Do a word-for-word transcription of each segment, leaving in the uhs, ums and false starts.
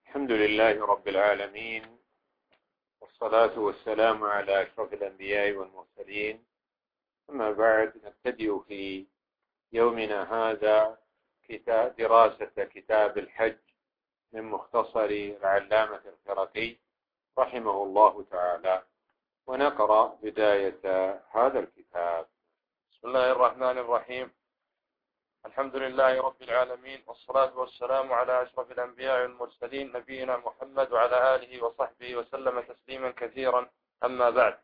الحمد لله رب العالمين، والصلاة والسلام على أشرف الأنبياء والمرسلين. أما بعد، نبتدئ في يومنا هذا كتاب دراسة كتاب الحج من مختصر العلامة الخرقي رحمه الله تعالى، ونقرأ بداية هذا الكتاب. بسم الله الرحمن الرحيم. الحمد لله رب العالمين، والصلاة والسلام على أشرف الأنبياء والمرسلين نبينا محمد وعلى آله وصحبه وسلم تسليما كثيرا. أما بعد،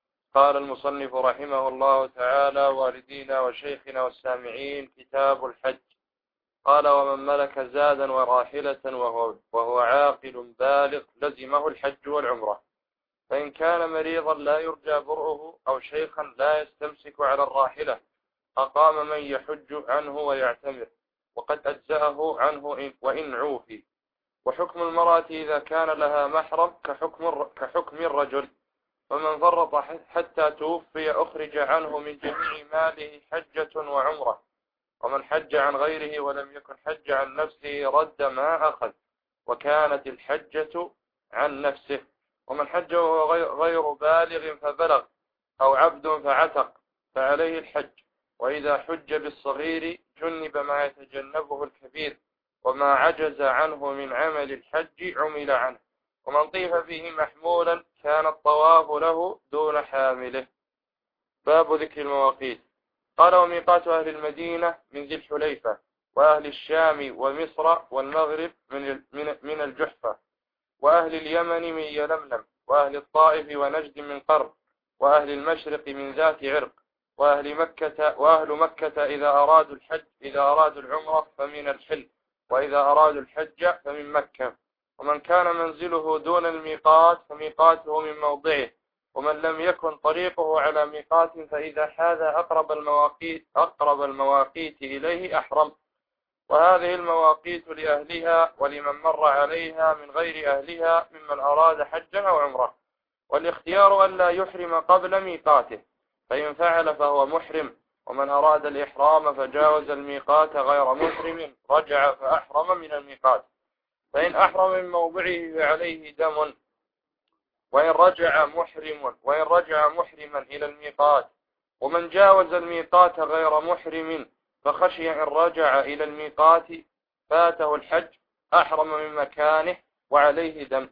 قال المصنف رحمه الله تعالى: والدينا وشيخنا والسامعين، كتاب الحج. قال: ومن ملك زادا وراحلة وهو, وهو عاقل بالغ لزمه الحج والعمرة، فإن كان مريضا لا يرجى برؤه أو شيخا لا يستمسك على الراحلة أقام من يحج عنه ويعتمر، وقد أجزأه عنه وإن عوفي. وحكم المرأة إذا كان لها محرم كحكم كحكم الرجل، ومن فرط حتى توفي أخرج عنه من جميع ماله حجة وعمرة، ومن حج عن غيره ولم يكن حج عن نفسه رد ما أخذ، وكانت الحجة عن نفسه. ومن حج وهو غير بالغ فبلغ أو عبد فعتق فعليه الحج. وإذا حج بالصغير جنب ما يتجنبه الكبير، وما عجز عنه من عمل الحج عمل عنه. ومن طيف به محمولا كان الطواف له دون حامله. باب ذكر المواقيت. قال: وميقات أهل المدينة من ذي الحليفة، وأهل الشام ومصر والمغرب من من الجحفة، وأهل اليمن من يلملم، وأهل الطائف ونجد من قرب، وأهل المشرق من ذات عرق، وأهل مكة وأهل مكة إذا أرادوا الحج إذا أرادوا العمرة فمن الحل، وإذا أرادوا الحج فمن مكة. ومن كان منزله دون الميقات فميقاته من موضعه، ومن لم يكن طريقه على ميقات فإذا حاذ أقرب المواقيت أقرب المواقيت إليه أحرم. وهذه المواقيت لأهلها ولمن مر عليها من غير أهلها ممن أراد حجا أو عمرة. والاختيار أن لا يحرم قبل ميقاته، فإن فعل فهو محرم. ومن أراد الإحرام فجاوز الميقات غير محرم رجع فأحرم من الميقات، فإن أحرم من موضعه فعليه دم. وإن رجع محرم وإن رجع محرما إلى الميقات. ومن جاوز الميقات غير محرم فخشي إن رجع إلى الميقات فاته الحج أحرم من مكانه وعليه دم.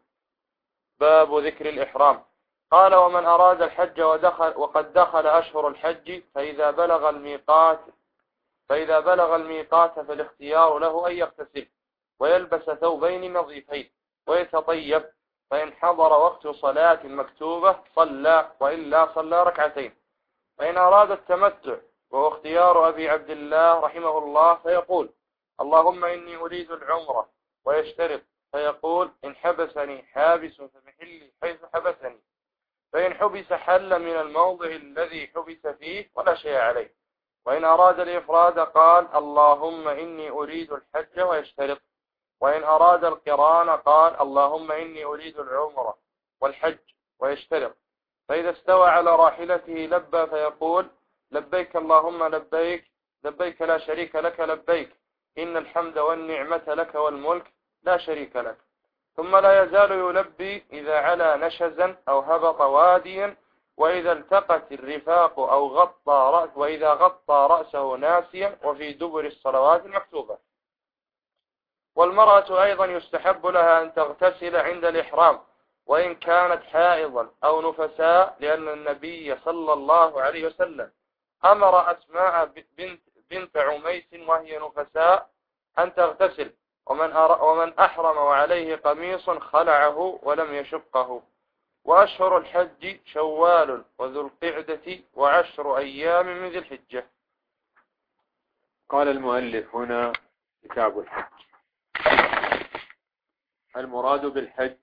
باب ذكر الإحرام. قال: ومن أراد الحج ودخل وقد دخل أشهر الحج فإذا بلغ الميقات فإذا بلغ الميقات فالاختيار له أن يغتسل ويلبس ثوبين نظيفين ويتطيب، فإن حضر وقت صلاة مكتوبة صلى، وإلا صلى ركعتين. فإن أراد التمتع وهو اختيار أبي عبد الله رحمه الله فيقول: اللهم إني أريد العمرة، ويشترط فيقول: إن حبسني حابس فمحلي حيث حبسني. فإن حبس حل من الموضع الذي حبس فيه ولا شيء عليه. وإن أراد الإفراد قال: اللهم إني أريد الحج، ويشترط. وإن أراد القران قال: اللهم إني أريد العمرة والحج، ويشترط. فإذا استوى على راحلته لبى فيقول: لبيك اللهم لبيك، لبيك لا شريك لك لبيك، إن الحمد والنعمة لك والملك لا شريك لك. ثم لا يزال يلبي إذا علا نشزا أو هبط واديا، وإذا التقت الرفاق أو غطى رأس وإذا غطى رأسه ناسيا، وفي دبر الصلوات المكتوبة. والمرأة أيضا يستحب لها أن تغتسل عند الإحرام وإن كانت حائضا أو نفساء، لأن النبي صلى الله عليه وسلم أمر أسماء بنت, بنت عميس وهي نفساء أن تغتسل. ومن, ومن أحرم وعليه قميص خلعه ولم يشقه. وأشهر الحج شوال وذو القعدة وعشر أيام من ذي الحجة. قال المؤلف هنا: كتاب الحج. المراد بالحج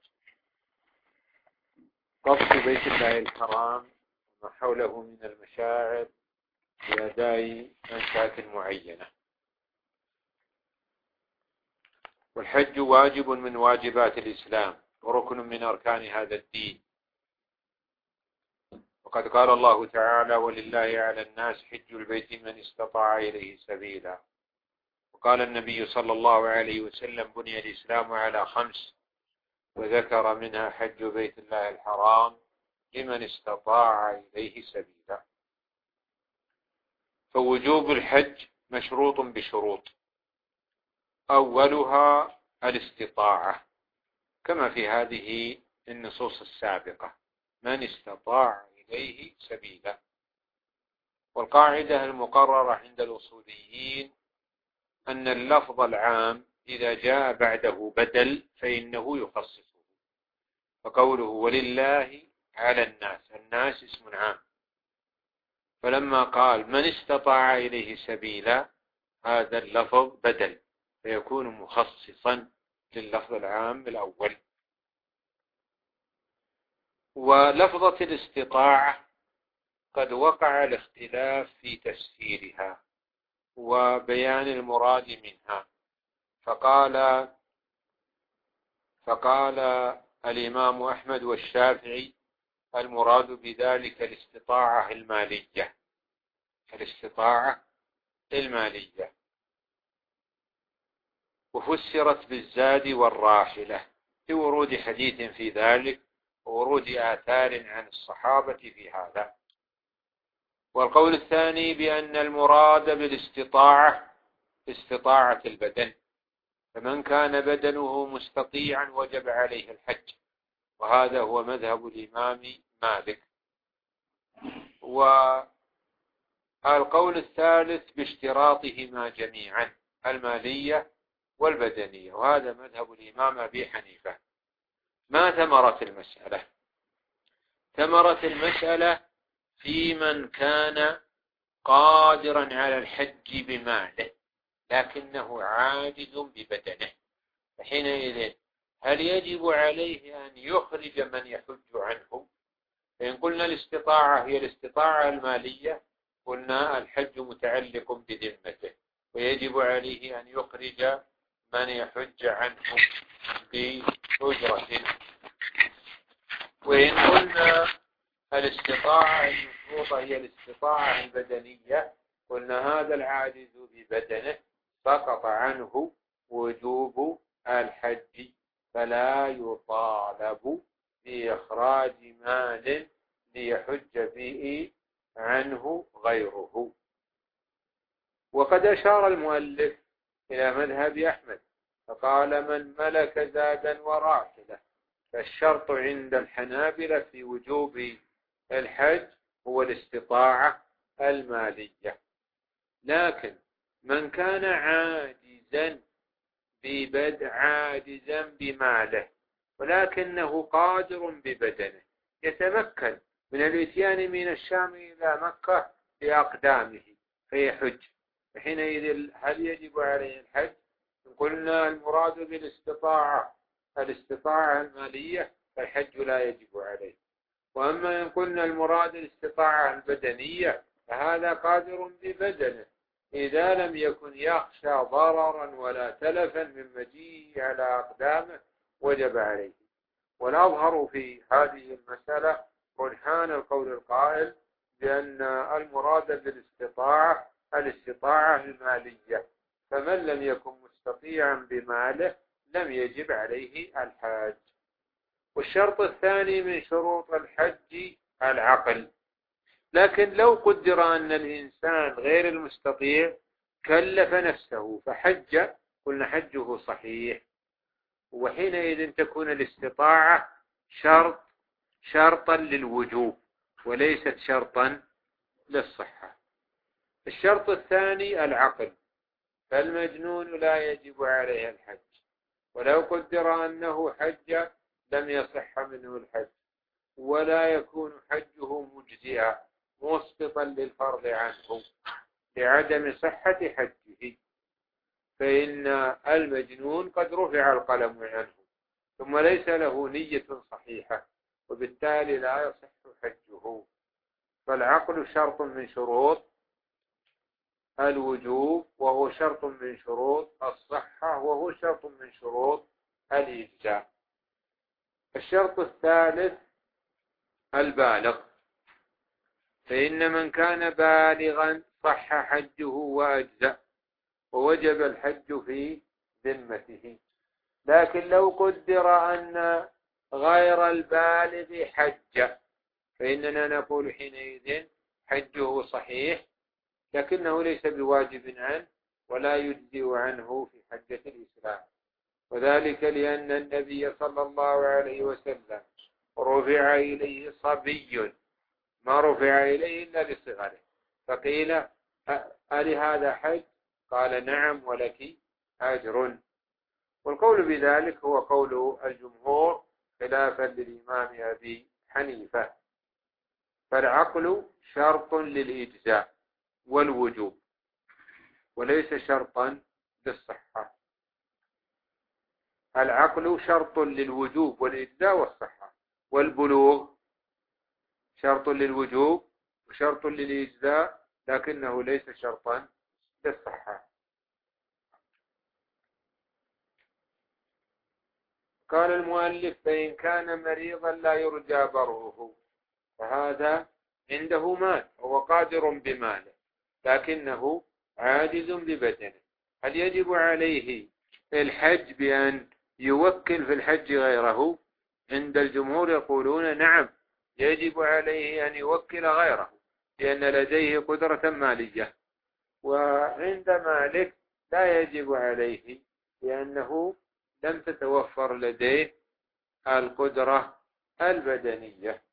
قصد بيت الله الحرام وما حوله من المشاعر لأداء منشأة معينة. والحج واجب من واجبات الإسلام وركن من أركان هذا الدين. وقد قال الله تعالى: ولله على الناس حج البيت من استطاع إليه سبيلا. وقال النبي صلى الله عليه وسلم: بني الإسلام على خمس: وذكر منها حج بيت الله الحرام لمن استطاع إليه سبيلا. فوجوب الحج مشروط بشروط، أولها الاستطاعة كما في هذه النصوص السابقة: من استطاع إليه سبيلا. والقاعدة المقررة عند الأصوليين أن اللفظ العام إذا جاء بعده بدل فإنه يخصصه، فقوله ولله على الناس، الناس اسم عام، فلما قال من استطاع إليه سبيلا هذا اللفظ بدل فيكون مخصصا لللفظ العام الأول. ولفظة الاستطاعة قد وقع الاختلاف في تفسيرها وبيان المراد منها، فقال فقال الإمام أحمد والشافعي المراد بذلك الاستطاعة المالية، الاستطاعة المالية، وفسرت بالزاد والراحلة لورود حديث في ذلك وورود آثار عن الصحابة في هذا. والقول الثاني بأن المراد بالاستطاعة استطاعة البدن، فمن كان بدنه مستطيعا وجب عليه الحج، وهذا هو مذهب الإمام مالك. والقول الثالث باشتراطهما جميعا المالية والبدنية، وهذا مذهب الإمام أبي حنيفة. ما ثمرة المسألة؟ ثمرة المسألة في من كان قادرا على الحج بماله لكنه عاجز ببدنه، فحينئذ هل يجب عليه أن يخرج من يحج عنه؟ فإن قلنا الاستطاعة هي الاستطاعة المالية قلنا الحج متعلق بذمته ويجب عليه أن يخرج من يحج عنه بأجرة. وإن قلنا الاستطاعة المشروطة هي الاستطاعة البدنية قلنا هذا العاجز ببدنه سقط عنه وجوب الحج، فلا يطالب بإخراج مال ليحج به عنه غيره. وقد أشار المؤلف إلى مذهب أحمد فقال من ملك زادا وراحلة، فالشرط عند الحنابلة في وجوب الحج هو الاستطاعة المالية. لكن من كان عاجزا ببدء عاجزا بماله ولكنه قادر ببدنه يتمكن من الاتيان من الشام إلى مكة بأقدامه فيحج، فحينئذ هل يجب عليه الحج؟ إن قلنا المراد بالاستطاعة الاستطاعة المالية فالحج لا يجب عليه. وأما إن قلنا المراد الاستطاعة البدنية فهذا قادر ببدنه إذا لم يكن يخشى ضررا ولا تلفا من مجيئه على أقدامه وجب عليه. والأظهر في هذه المسألة رجحان القول القائل بأن المراد بالاستطاعة الاستطاعة المالية، فمن لم يكن مستطيعا بماله لم يجب عليه الحج. والشرط الثاني من شروط الحج العقل، لكن لو قدر أن الإنسان غير المستطيع كلف نفسه فحج قلنا حجه صحيح، وحينئذ تكون الاستطاعة شرط شرطا للوجوب وليست شرطا للصحة. الشرط الثاني العقل، فالمجنون لا يجب عليه الحج، ولو قدر أنه حج لم يصح منه الحج ولا يكون حجه مجزئا مسقطا للفرض عنه لعدم صحة حجه، فإن المجنون قد رفع القلم عنه ثم ليس له نية صحيحة وبالتالي لا يصح حجه. فالعقل شرط من شروط الوجوب وهو شرط من شروط الصحة وهو شرط من شروط الإجزاء. الشرط الثالث البالغ، فإن من كان بالغا صح حجه وأجزأ ووجب الحج في ذمته. لكن لو قدر أن غير البالغ حج فإننا نقول حينئذ حجه صحيح، لكنه ليس بواجب عنه ولا يجزئ عنه في حجة الإسلام. وذلك لأن النبي صلى الله عليه وسلم رفع إليه صبي ما رفع إليه إلا لصغره، فقيل ألهذا حج؟ قال نعم ولك أجر. والقول بذلك هو قول الجمهور خلافا للإمام أبي حنيفة. فالعقل شرط للإجزاء والوجوب وليس شرطا للصحة. العقل شرط للوجوب والإجزاء والصحة، والبلوغ شرط للوجوب وشرط للإجزاء لكنه ليس شرطا للصحة. قال المؤلف فإن كان مريضا لا يرجى بره، فهذا عنده مال هو قادر بماله لكنه عاجز ببدنه، هل يجب عليه الحج بأن يوكل في الحج غيره؟ عند الجمهور يقولون نعم يجب عليه أن يوكل غيره لأن لديه قدرة مالية، وعند مالك لا يجب عليه لأنه لم تتوفر لديه القدرة البدنية.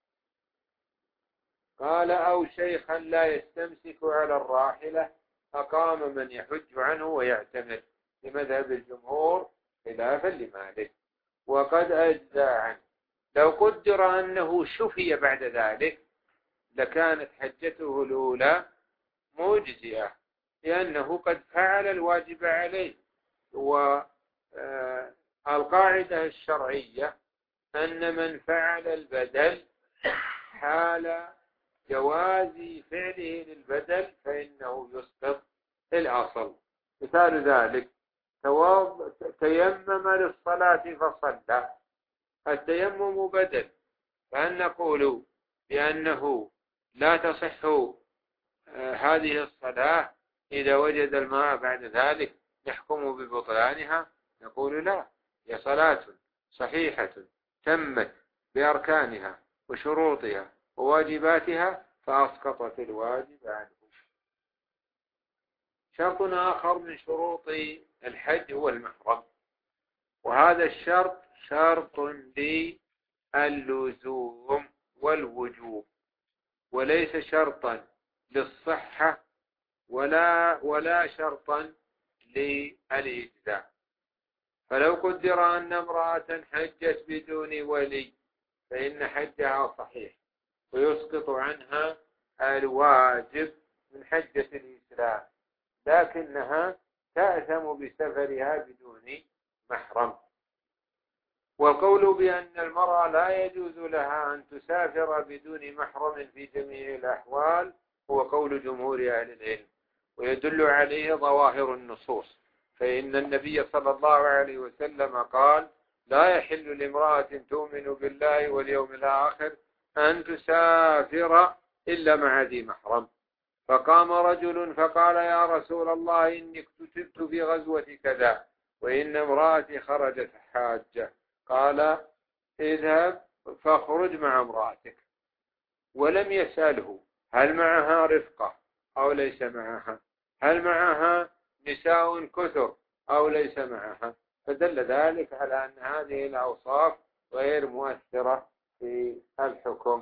قال أو شيخا لا يستمسك على الراحلة أقام من يحج عنه ويعتمر لمذهب الجمهور خلافا لمالك، وقد أجزى عنه. لو قدر أنه شفي بعد ذلك لكانت حجته الأولى مجزئة لأنه قد فعل الواجب عليه. والقاعدة الشرعية أن من فعل البدل حال جواز فعله للبدل فإنه يسقط الأصل. مثال ذلك تيمم للصلاة فصلى، التيمم بدل، فهل نقول بأنه لا تصح هذه الصلاة إذا وجد الماء بعد ذلك نحكم ببطلانها؟ نقول لا، هي صلاة صحيحة تمت بأركانها وشروطها وواجباتها فأسقطت الواجب عنه. شرط آخر من شروط الحج هو المحرم، وهذا الشرط شرط للزوم والوجوب وليس شرطا للصحة ولا ولا شرطا للإجزاء. فلو قدر أن امرأة حجت بدون ولي فإن حجها صحيح ويسقط عنها الواجب من حجة الإسلام، لكنها تأثم بسفرها بدون محرم. والقول بأن المرأة لا يجوز لها أن تسافر بدون محرم في جميع الأحوال هو قول جمهور أهل العلم، ويدل عليه ظواهر النصوص. فإن النبي صلى الله عليه وسلم قال لا يحل لامرأة تؤمن بالله واليوم الآخر أن تسافر إلا مع ذي محرم. فقام رجل فقال يا رسول الله إني اكتتبت في غزوة كذا وإن امرأتي خرجت حاجة. قال اذهب فاخرج مع امرأتك، ولم يسأله هل معها رفقة أو ليس معها، هل معها نساء كثر أو ليس معها، فدل ذلك على أن هذه الأوصاف غير مؤثرة في الحكم.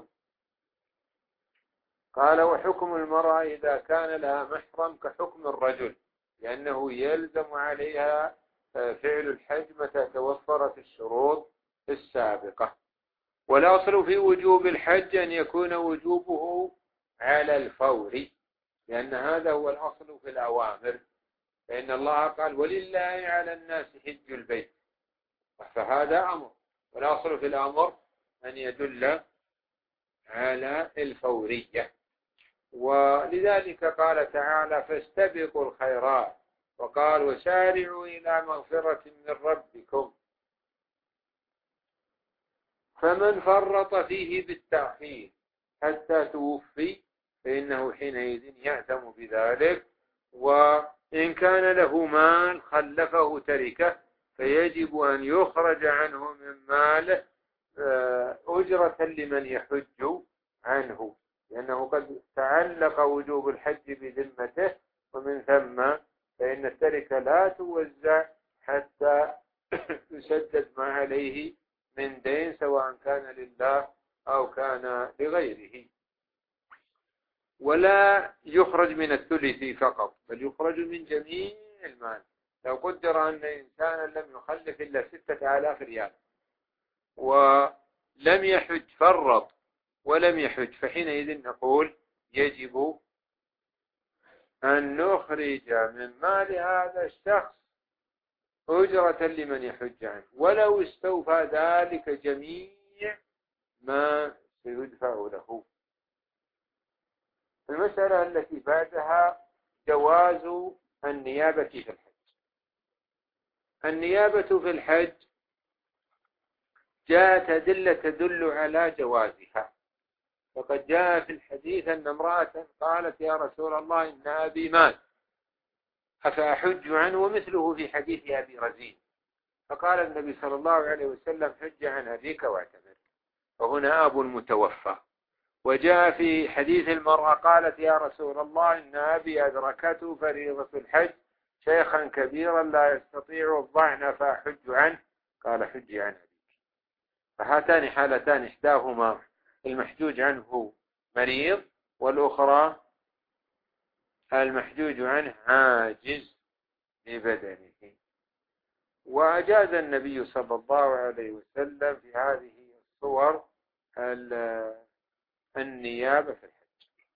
قال وحكم المرأة إذا كان لها محرم كحكم الرجل، لأنه يلزم عليها فعل الحج متى توفرت الشروط السابقة. والأصل في وجوب الحج أن يكون وجوبه على الفور، لأن هذا هو الأصل في الأوامر، فإن الله قال ولله على الناس حج البيت، فهذا أمر، والأصل في الأمر أن يدل على الفورية. ولذلك قال تعالى فاستبقوا الخيرات، وقال وسارعوا إلى مغفرة من ربكم. فمن فرط فيه بالتأخير حتى توفي فإنه حينئذ يأثم بذلك. وإن كان له مال خلفه تركه فيجب أن يخرج عنه من ماله أجرة لمن يحج عنه، لأنه قد تعلق وجوب الحج بذمته، ومن ثم فإن التركة لا توزع حتى يسدد ما عليه من دين، سواء كان لله أو كان لغيره. ولا يخرج من الثلث فقط، بل يخرج من جميع المال. لو قدر أن إنسانا لم يخلف إلا ستة آلاف ريال ولم يحج، فرط ولم يحج، فحينئذ نقول يجب أن نخرج من مال هذا الشخص أجرة لمن يحج عنه، ولو استوفى ذلك جميع ما سيدفع له. المسألة التي بعدها جواز النيابة في الحج. النيابة في الحج جاءت أدلة تدل على جوازها، وقد جاء في الحديث أن امرأة قالت يا رسول الله إن أبي مات أفأحج عنه، ومثله في حديث أبي رزين، فقال النبي صلى الله عليه وسلم حج عن أبيك واعتمر، وهنا أب متوفى. وجاء في حديث المرأة قالت يا رسول الله إن أبي أدركته فريضة الحج شيخا كبيرا لا يستطيع الضعن فأحج عنه، قال حج عن أبيك. فهاتان حالتان، إحداهما المحجوج عنه مريض، والأخرى المحجوج عنه عاجز ببدنه. وأجاز النبي صلى الله عليه وسلم في هذه الصور النيابة في الحج.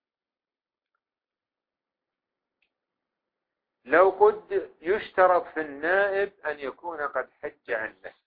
لو قد يشترط في النائب أن يكون قد حج عن نفسه،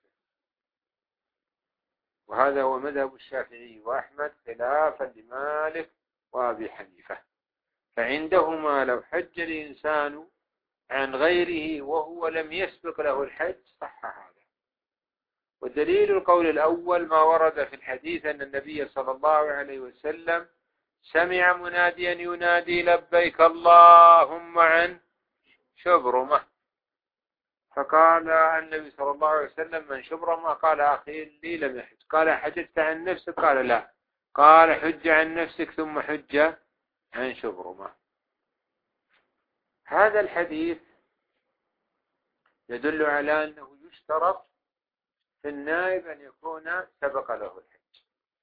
وهذا هو مذهب الشافعي وأحمد خلافا لمالك وأبي حنيفة، فعندهما لو حج الإنسان عن غيره وهو لم يسبق له الحج صح هذا. ودليل القول الأول ما ورد في الحديث أن النبي صلى الله عليه وسلم سمع مناديا ينادي لبيك اللهم عن شبرمة، فقال النبي صلى الله عليه وسلم من شبرمة؟ قال أخي لي لم يحج. قال حججت عن نفسك؟ قال لا. قال حج عن نفسك ثم حج عن شبرمة. هذا الحديث يدل على أنه يشترط في النائب أن يكون سبق له الحج،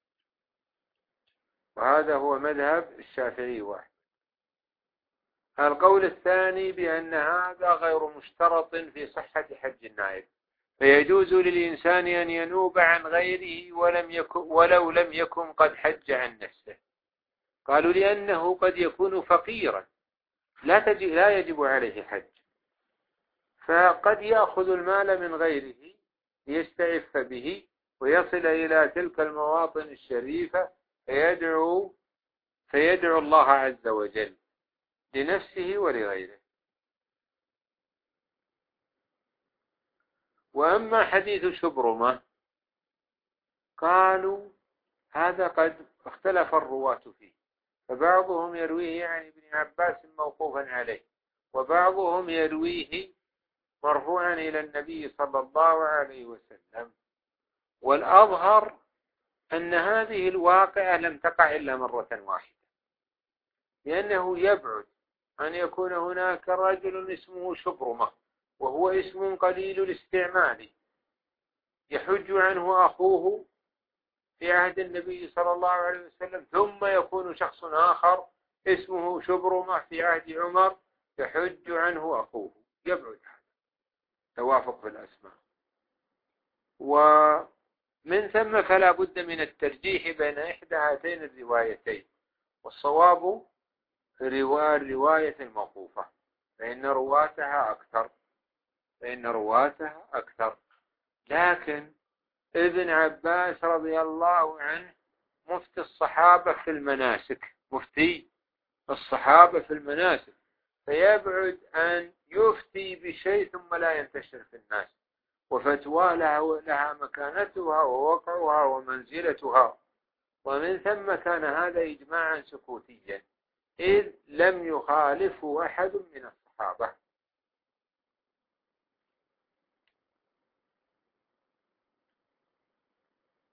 وهذا هو مذهب الشافعي واحد. القول الثاني بأن هذا غير مشترط في صحة حج النائب، فيجوز للإنسان أن ينوب عن غيره ولم يكن ولو لم يكن قد حج عن نفسه. قالوا لأنه قد يكون فقيرا لا تجب لا يجب عليه حج، فقد يأخذ المال من غيره ليستعف به ويصل إلى تلك المواطن الشريفة فيدعو فيدعو الله عز وجل لنفسه ولغيره. وأما حديث شبرمة قالوا هذا قد اختلف الرواة فيه، فبعضهم يرويه عن ابن عباس موقوفا عليه، وبعضهم يرويه مرفوعا إلى النبي صلى الله عليه وسلم. والأظهر أن هذه الواقعة لم تقع إلا مرة واحدة، لأنه يبعد أن يكون هناك رجل اسمه شبرمة وهو اسم قليل الاستعمال يحج عنه أخوه في عهد النبي صلى الله عليه وسلم، ثم يكون شخص آخر اسمه شبرمة في عهد عمر يحج عنه أخوه. يبعد هذا توافق في الأسماء، ومن ثم فلا بد من الترجيح بين إحدى هاتين الروايتين، والصواب الرواية الموقوفة فإن رواتها أكثر فإن رواتها أكثر لكن ابن عباس رضي الله عنه مفتي الصحابة في المناسك مفتي الصحابة في المناسك فيبعد أن يفتي بشيء ثم لا ينتشر في الناس، وفتوى لها, لها مكانتها ووقعها ومنزلتها. ومن ثم كان هذا إجماعا سكوتيا إذ لم يخالفه أحد من الصحابة.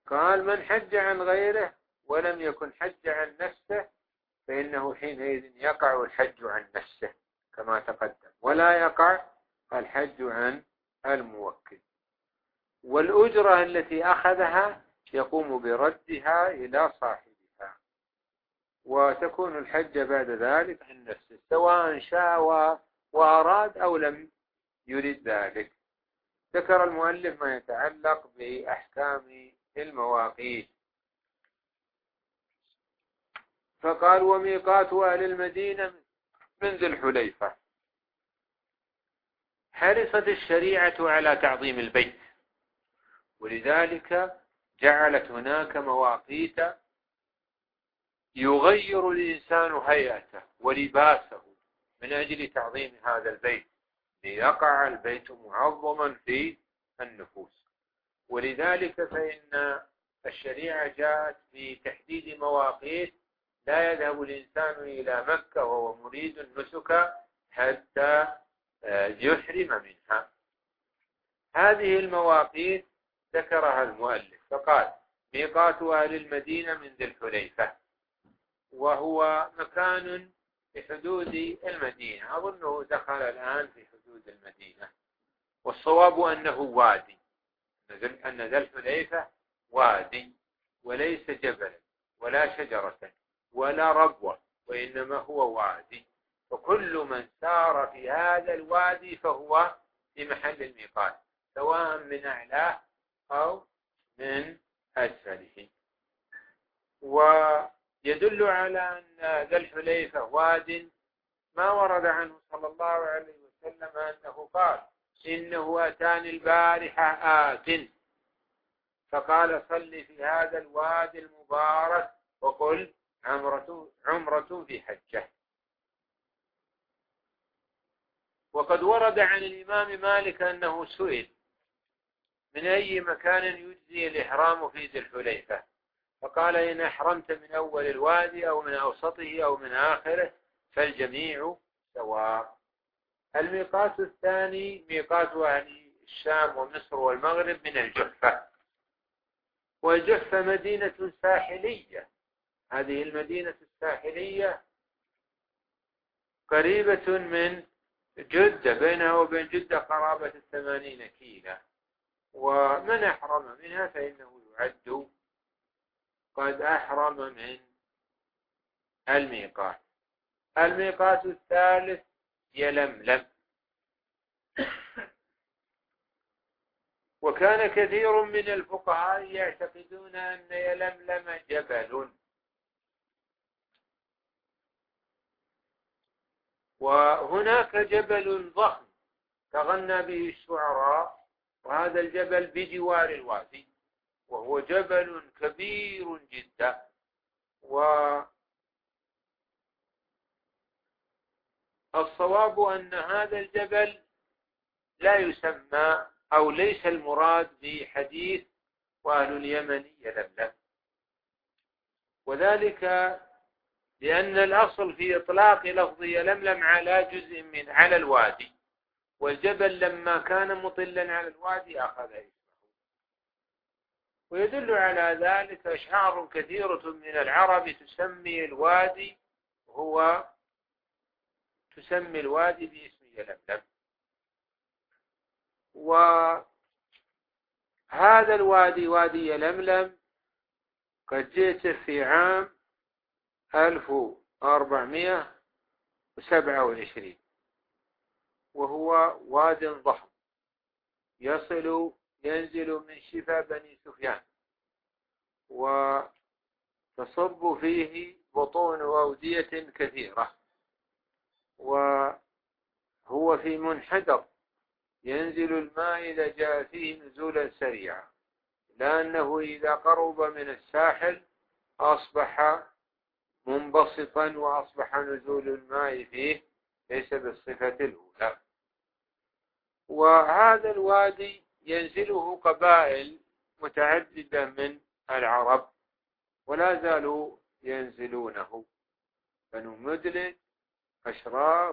قال من حج عن غيره ولم يكن حج عن نفسه فإنه حينئذ يقع الحج عن نفسه كما تقدم، ولا يقع الحج عن الموكل. والأجرة التي أخذها يقوم بردها إلى صاحبها، وتكون الحجة بعد ذلك عن نفسه سواء شاء وأراد أو لم يرد ذلك. ذكر المؤلف ما يتعلق بأحكام المواقيت، فقال وميقات أهل المدينة من ذي الحليفة. حرصت الشريعة على تعظيم البيت، ولذلك جعلت هناك مواقيت يغير الإنسان هيئته ولباسه من أجل تعظيم هذا البيت، ليقع البيت معظما في النفوس. ولذلك فإن الشريعة جاءت بتحديد مواقيت لا يذهب الإنسان إلى مكة وهو مريد النسك حتى يحرم منها. هذه المواقيت ذكرها المؤلف فقال ميقات أهل المدينة من ذي الحليفة، وهو مكان في حدود المدينة، أظنه دخل الآن في حدود المدينة، والصواب أنه وادي، أن ذا الحليفة وادي وليس جبلا ولا شجرة ولا ربوة، وإنما هو وادي، وكل من سار في هذا الوادي فهو في محل الميقات سواء من أعلاه أو من أسفله. ويدل على أن ذا الحليفة واد ما ورد عنه صلى الله عليه وسلم أنه قال إنه أتاني البارحة آت فقال صل في هذا الوادي المبارك وقل عمرة, عمرة في حجة. وقد ورد عن الإمام مالك أنه سئل من أي مكان يجزي الإحرام في ذي الحليفة، فقال إن أحرمت من أول الوادي أو من أوسطه أو من آخره فالجميع سواء. الميقات الثاني ميقات أهل الشام ومصر والمغرب من الجحفة، والجحفة مدينة ساحلية. هذه المدينة الساحلية قريبة من جدة، بينها وبين جدة قرابة الثمانين كيلة، ومن أحرم منها فإنه يعد قد أحرم من الميقات. الميقات الثالث يلملم، وكان كثير من الفقهاء يعتقدون أن يلملم جبل، وهناك جبل ضخم تغنى به الشعراء، وهذا الجبل بجوار الوادي، وهو جبل كبير جدا. والصواب أن هذا الجبل لا يسمى أو ليس المراد بحديث وأهل اليمن يلملم، وذلك لأن الأصل في إطلاق لفظ يلملم على جزء من على الوادي، والجبل لما كان مطلا على الوادي أخذ اسمه. ويدل على ذلك أشعار كثيرة من العرب تسمي الوادي هو تسمي الوادي باسم يلملم. وهذا الوادي وادي يلملم قد جئت في عام ألف وأربعمائة وسبعة وعشرين، وهو واد ضخم يصل ينزل من شفا بني سفيان، وتصب فيه بطون أودية كثيرة، وهو في منحدر ينزل الماء إذا جاء فيه نزولا سريعا، لأنه إذا قرب من الساحل أصبح منبسطا وأصبح نزول الماء فيه ليس بالصفة الأولى. وهذا الوادي ينزله قبائل متعددة من العرب ولا زالوا ينزلونه، بنو مدلج، أشراف،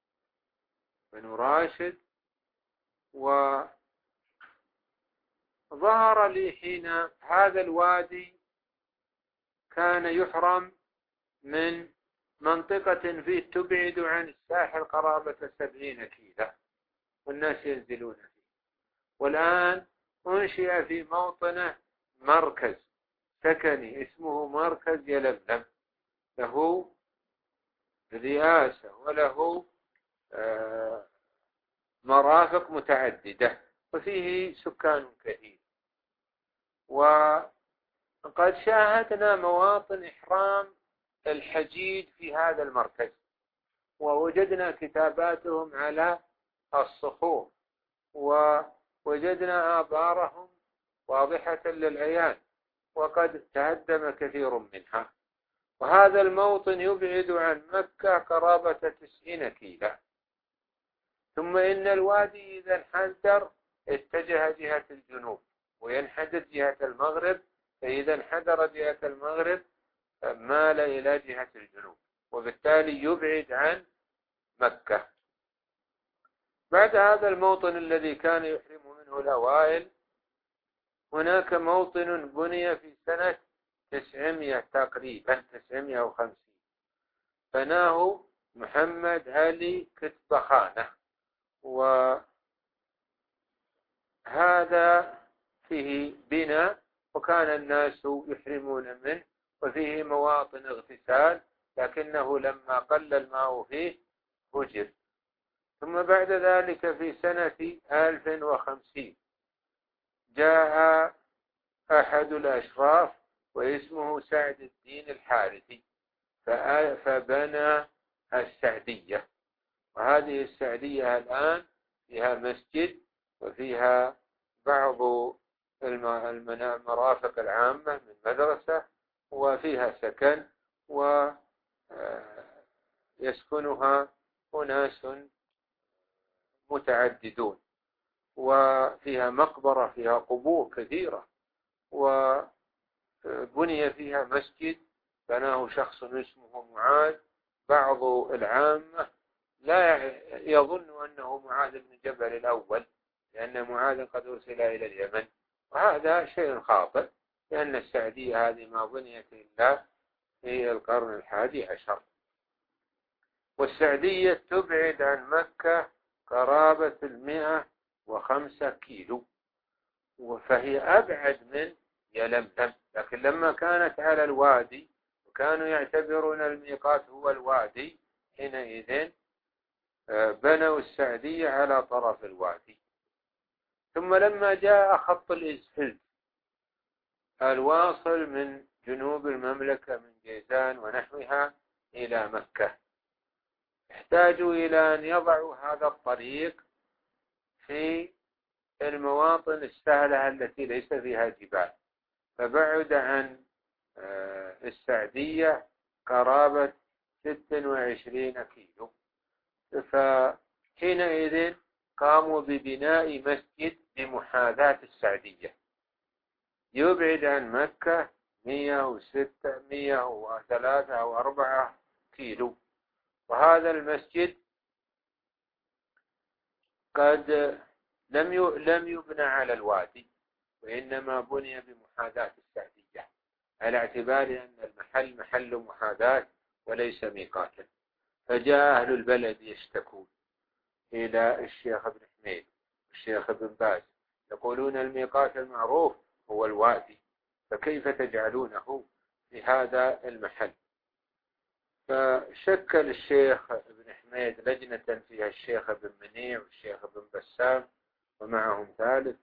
بنو راشد، ظهر لي حين هذا الوادي كان يحرم من منطقة فيه تبعد عن الساحل قرابة سبعين كيلو والناس ينزلون فيه، والآن أنشئ في موطنه مركز سكني اسمه مركز يلملم، له رئاسة وله مرافق متعددة وفيه سكان كثير. وقد شاهدنا مواطن إحرام الحجيج في هذا المركز، ووجدنا كتاباتهم على الصخور، ووجدنا آبارهم واضحة للعيان، وقد تهدم كثير منها. وهذا الموطن يبعد عن مكة قرابة تسعين كيلو. ثم إن الوادي إذا انحدر اتجه جهة الجنوب وينحدر جهة المغرب، فإذا انحدر جهة المغرب مال إلى جهة الجنوب، وبالتالي يبعد عن مكة. بعد هذا الموطن الذي كان يحرم منه الأوائل، هناك موطن بني في سنة تسعمائة تقريبا تسعمائة وخمسين، بناه محمد علي كتبخانة، وهذا فيه بناء وكان الناس يحرمون منه، وفيه مواطن اغتسال، لكنه لما قل الماء فيه هجر. ثم بعد ذلك في سنة ألف وخمسين جاء أحد الأشراف واسمه سعد الدين الحارثي فبنى السعدية، وهذه السعدية الآن فيها مسجد وفيها بعض المرافق العامة من مدرسة، وفيها سكن ويسكنها أناس متعددون، وفيها مقبرة، فيها قبور كثيرة، وبني فيها مسجد بناه شخص اسمه معاذ. بعض العامة لا يظن أنه معاذ بن جبل الأول، لأن معاذ قد أرسل إلى اليمن، وهذا شيء خاطئ، لأن السعدية هذه ما بنيت إلا في القرن الحادي عشر. والسعدية تبعد عن مكة قرابة المئة وخمسة كيلو، فهي أبعد من يلملم. لكن لما كانت على الوادي وكانوا يعتبرون الميقات هو الوادي، حينئذ بنوا السعدية على طرف الوادي. ثم لما جاء خط الإزفل الواصل من جنوب المملكة من جيزان ونحوها إلى مكة، احتاجوا إلى أن يضعوا هذا الطريق في المواطن السهلة التي ليس فيها جبال، فبعد عن السعدية قرابة ستة وعشرين كيلو. فحينئذ قاموا ببناء مسجد بمحاذاة السعدية يبعد عن مكة مئة وستة مئة وثلاثة أو أربعة كيلو. وهذا المسجد قد لم لم يبنى على الوادي، وإنما بني بمحاذاة السعدية، على اعتبار أن المحل محل محاذاة وليس ميقاتا. فجاء أهل البلد يشتكون إلى الشيخ ابن حميد والشيخ ابن باز، يقولون الميقات المعروف هو الوادي، فكيف تجعلونه في هذا المحل؟ فشكل الشيخ ابن حميد لجنة فيها الشيخ ابن منيع والشيخ ابن بسام ومعهم ثالث،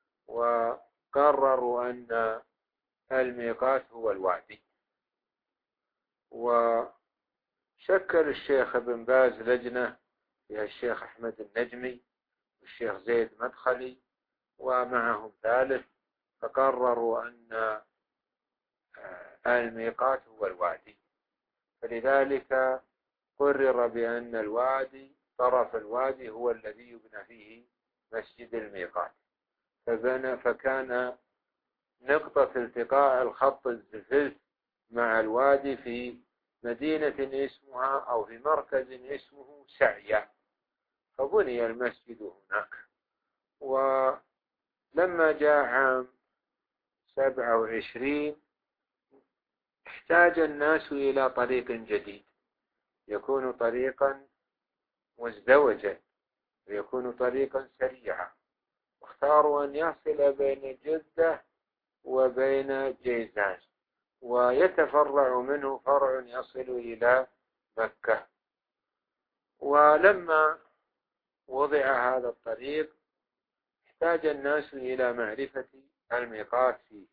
وقرروا أن الميقات هو الوادي. وشكل الشيخ ابن باز لجنة فيها الشيخ أحمد النجمي والشيخ زيد مدخلي ومعهم ثالث، فقرروا أن الميقات هو الوادي. فلذلك قرر بأن الوادي طرف الوادي هو الذي يبنى فيه مسجد الميقات. فبنى فكان نقطة التقاء الخط الزفاف مع الوادي في مدينة اسمها أو في مركز اسمه سعية، فبني المسجد هناك. لما جاء عام سبعة وعشرين احتاج الناس إلى طريق جديد يكون طريقا مزدوجا ويكون طريقا سريعا، واختاروا أن يصل بين جدة وبين جيزان، ويتفرع منه فرع يصل إلى مكة. ولما وضع هذا الطريق احتاج الناس إلى معرفة الميقات فيه،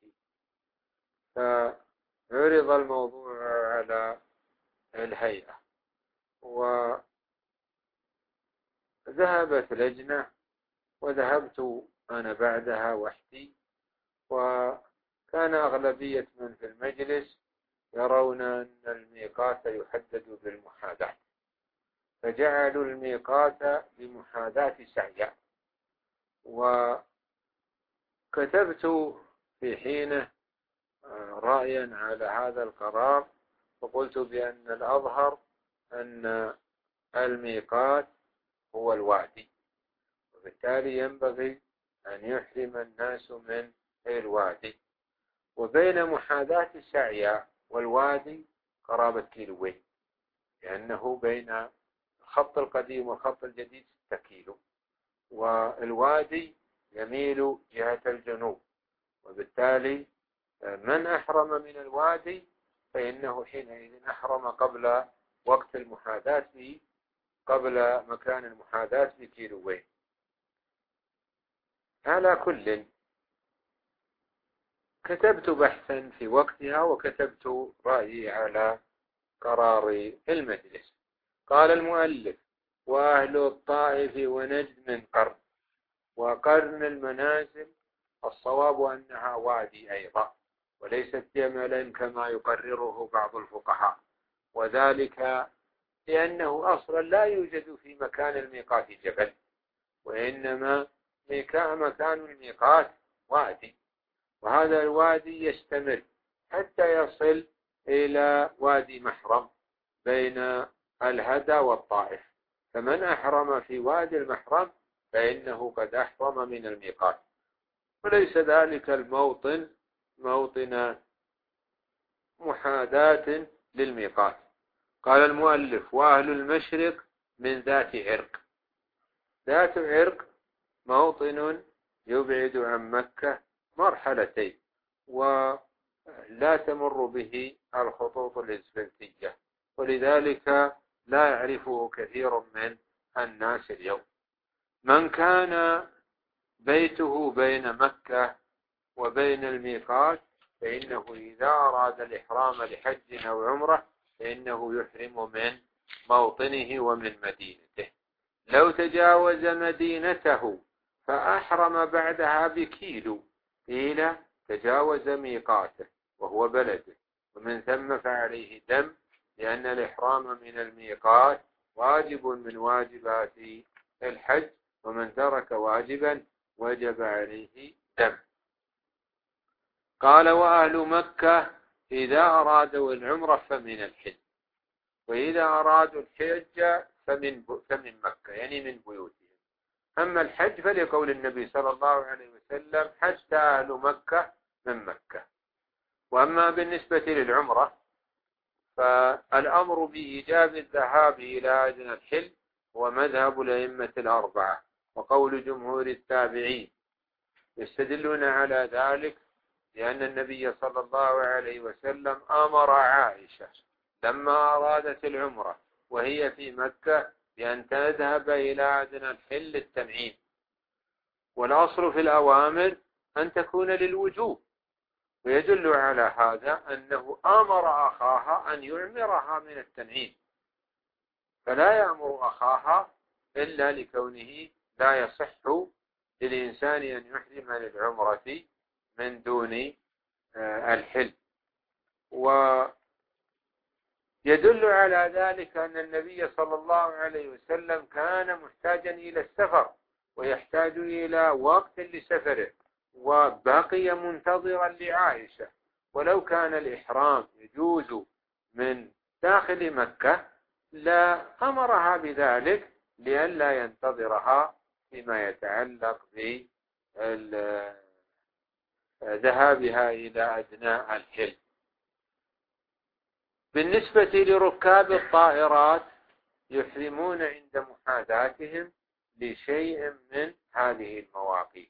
فعرض الموضوع على الهيئة، وذهبت لجنة وذهبت أنا بعدها وحدي، وكان أغلبية من في المجلس يرون أن الميقات يحدد بالمحاذاة، فجعلوا الميقات بمحاذاة سعيا. وكتبت في حينه رأيا على هذا القرار، وقلت بأن الأظهر أن الميقات هو الوادي، وبالتالي ينبغي أن يحرم الناس من الوادي، وبين محاذاة سعيا والوادي قرابة كيلوين، لأنه بين الخط القديم والخط الجديد ستة كيلو، والوادي يميل جهة الجنوب، وبالتالي من أحرم من الوادي فإنه حينئذ أحرم قبل وقت المحاذاة به، قبل مكان المحاذاة بكيلوين. على كل كتبت بحثا في وقتها وكتبت رأيي على قرار المجلس. قال المؤلف: وأهل الطائف ونجد من قرن، وقرن المنازل الصواب أنها وادي أيضا وليست جملا كما يقرره بعض الفقهاء، وذلك لأنه أصلا لا يوجد في مكان الميقات جبل، وإنما مكان الميقات وادي، وهذا الوادي يستمر حتى يصل إلى وادي محرم بين الهدى والطائف، فمن أحرم في وادي المحرم فإنه قد أحرم من الميقات، وليس ذلك الموطن موطن محاذاة للميقات. قال المؤلف: وأهل المشرق من ذات عرق. ذات عرق موطن يبعد عن مكة مرحلتين، ولا تمر به الخطوط الإسفلتية، ولذلك لا يعرفه كثير من الناس اليوم. من كان بيته بين مكة وبين الميقات فإنه إذا أراد الإحرام لحج أو عمرة فإنه يحرم من موطنه ومن مدينته. لو تجاوز مدينته فأحرم بعدها بكيلو قيل تجاوز ميقاته وهو بلده، ومن ثم فعليه دم، لأن الإحرام من الميقات واجب من واجبات الحج، ومن ترك واجبا وجب عليه دم. قال: وأهل مكة إذا أرادوا العمرة فمن الحج، وإذا أرادوا الحج فمن فمن مكة، يعني من بيوتهم. أما الحج فلقول النبي صلى الله عليه وسلم: حتى أهل مكة من مكة. وأما بالنسبة للعمرة فالأمر بإيجاب الذهاب إلى أدنى الحل هو مذهب الأئمة الأربعة وقول جمهور التابعين، يستدلون على ذلك لأن النبي صلى الله عليه وسلم أمر عائشة لما أرادت العمرة وهي في مكة بأن تذهب إلى أدنى الحل التنعيم، والأصل في الأوامر أن تكون للوجوب، ويدل على هذا أنه أمر أخاها أن يعمرها من التنعيم، فلا يأمر أخاها إلا لكونه لا يصح للإنسان أن يحرم للعمرة من دون الحل. ويدل على ذلك أن النبي صلى الله عليه وسلم كان محتاجا إلى السفر ويحتاج إلى وقت لسفره، وبقي منتظرا لعائشة، ولو كان الإحرام يجوز من داخل مكة لا أمرها بذلك لئلا ينتظرها فيما يتعلق ذهابها إلى أدنى الحل. بالنسبة لركاب الطائرات يحرمون عند محاذاتهم لشيء من هذه المواقيت.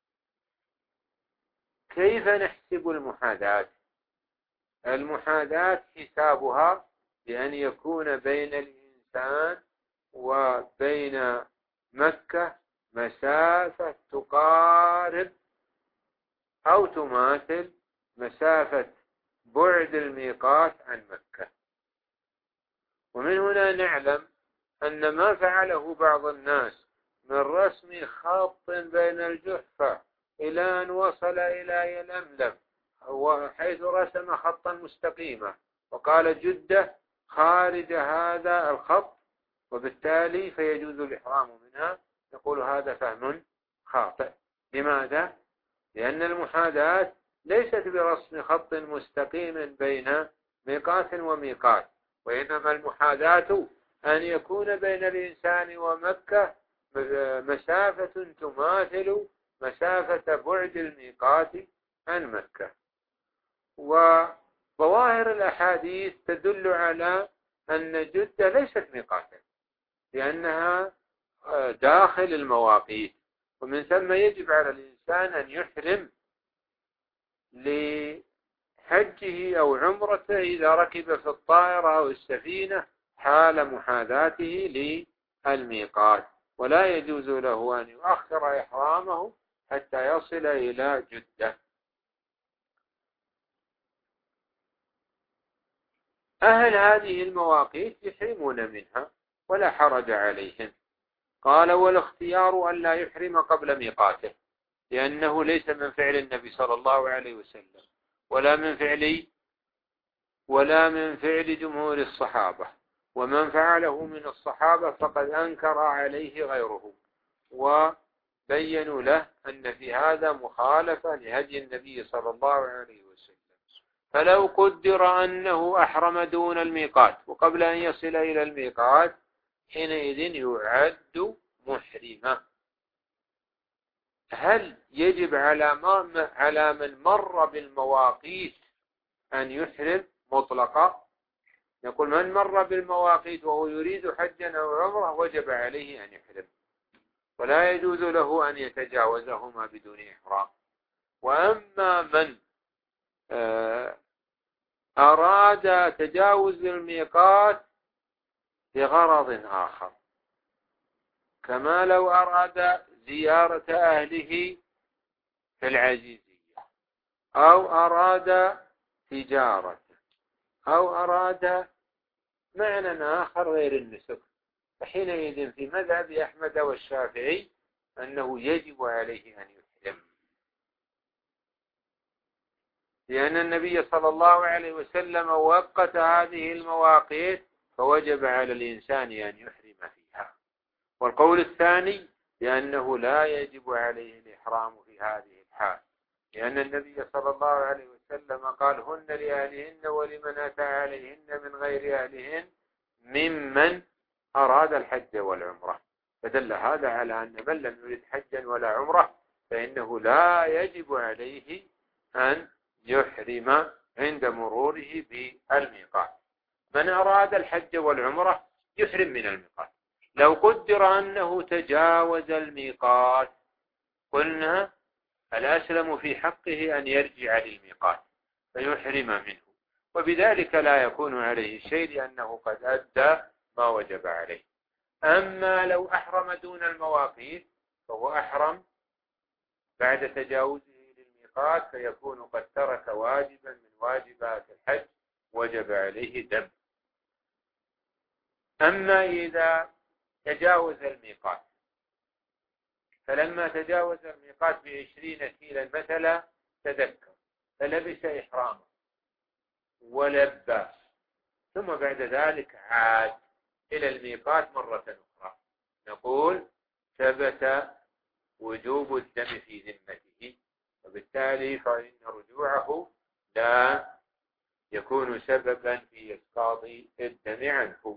كيف نحسب المحاذاة؟ المحاذاة حسابها بأن يكون بين الإنسان وبين مكة مسافة تقارب أو تماثل مسافة بعد الميقات عن مكة. ومن هنا نعلم أن ما فعله بعض الناس من رسم خط بين الجحفة إلى أن وصل إلى يلملم حيث رسم خطا مستقيما وقال جدة خارج هذا الخط وبالتالي فيجوز الإحرام منها، نقول هذا فهم خاطئ. لماذا؟ لأن المحاذاة ليست برسم خط مستقيم بين ميقات وميقات، وإنما المحاذاة أن يكون بين الإنسان ومكة مسافة تماثل مسافة بعد الميقات عن مكة. وظواهر الأحاديث تدل على أن جدة ليست ميقاتا لأنها داخل المواقيت، ومن ثم يجب على الإنسان أن يحرم لحجه أو عمرته إذا ركب في الطائرة أو السفينة حال محاذاته للميقات، ولا يجوز له أن يؤخر إحرامه حتى يصل إلى جدة. أهل هذه المواقيت يحرمون منها ولا حرج عليهم. قال والاختيار أن لا يحرم قبل ميقاته، لأنه ليس من فعل النبي صلى الله عليه وسلم ولا من فعل ولا من فعل جمهور الصحابة، ومن فعله من الصحابة فقد أنكر عليه غيره وبينوا له أن في هذا مخالفة لهدي النبي صلى الله عليه وسلم. فلو قدر أنه أحرم دون الميقات وقبل أن يصل إلى الميقات حينئذ يعد محرما. هل يجب على ما على من مر بالمواقيت أن يحرم مطلقا؟ يقول من مر بالمواقيت وهو يريد حجا أو عمره وجب عليه أن يحرم، ولا يجوز له أن يتجاوزهما بدون إحرام. وأما من أراد تجاوز الميقات لغرض آخر، كما لو أراد زيارة أهله في العزيزية أو أراد تجارة أو أراد معنى آخر غير النسك، فحينئذ في مذهب أحمد والشافعي أنه يجب عليه أن يحرم، لأن النبي صلى الله عليه وسلم وقت هذه المواقيت فوجب على الإنسان أن يحرم فيها. والقول الثاني لأنه لا يجب عليه الإحرام في هذه الحال، لأن النبي صلى الله عليه وسلم قال هن لأهلهن ولمن أتى عليهن من غير أهلهن ممن أراد الحج والعمرة. فدل هذا على أن من لم يرد حجا ولا عمرة فإنه لا يجب عليه أن يحرم عند مروره بالميقات. من أراد الحج والعمرة يحرم من الميقات. لو قدر أنه تجاوز الميقات قلنا الأسلم في حقه أن يرجع للميقات فيحرم منه، وبذلك لا يكون عليه شيء لأنه قد أدى ما وجب عليه. أما لو أحرم دون المواقيت فهو أحرم بعد تجاوزه للميقات فيكون قد ترك واجبا من واجبات الحج وجب عليه دم. أما إذا تجاوز الميقات فلما تجاوز الميقات بعشرين كيلا مثلا تذكر فلبس إحرامه ولبى، ثم بعد ذلك عاد إلى الميقات مرة أخرى، نقول ثبت وجوب الدم في ذمته، وبالتالي فإن رجوعه لا يكون سببا في إسقاط الدم عنه.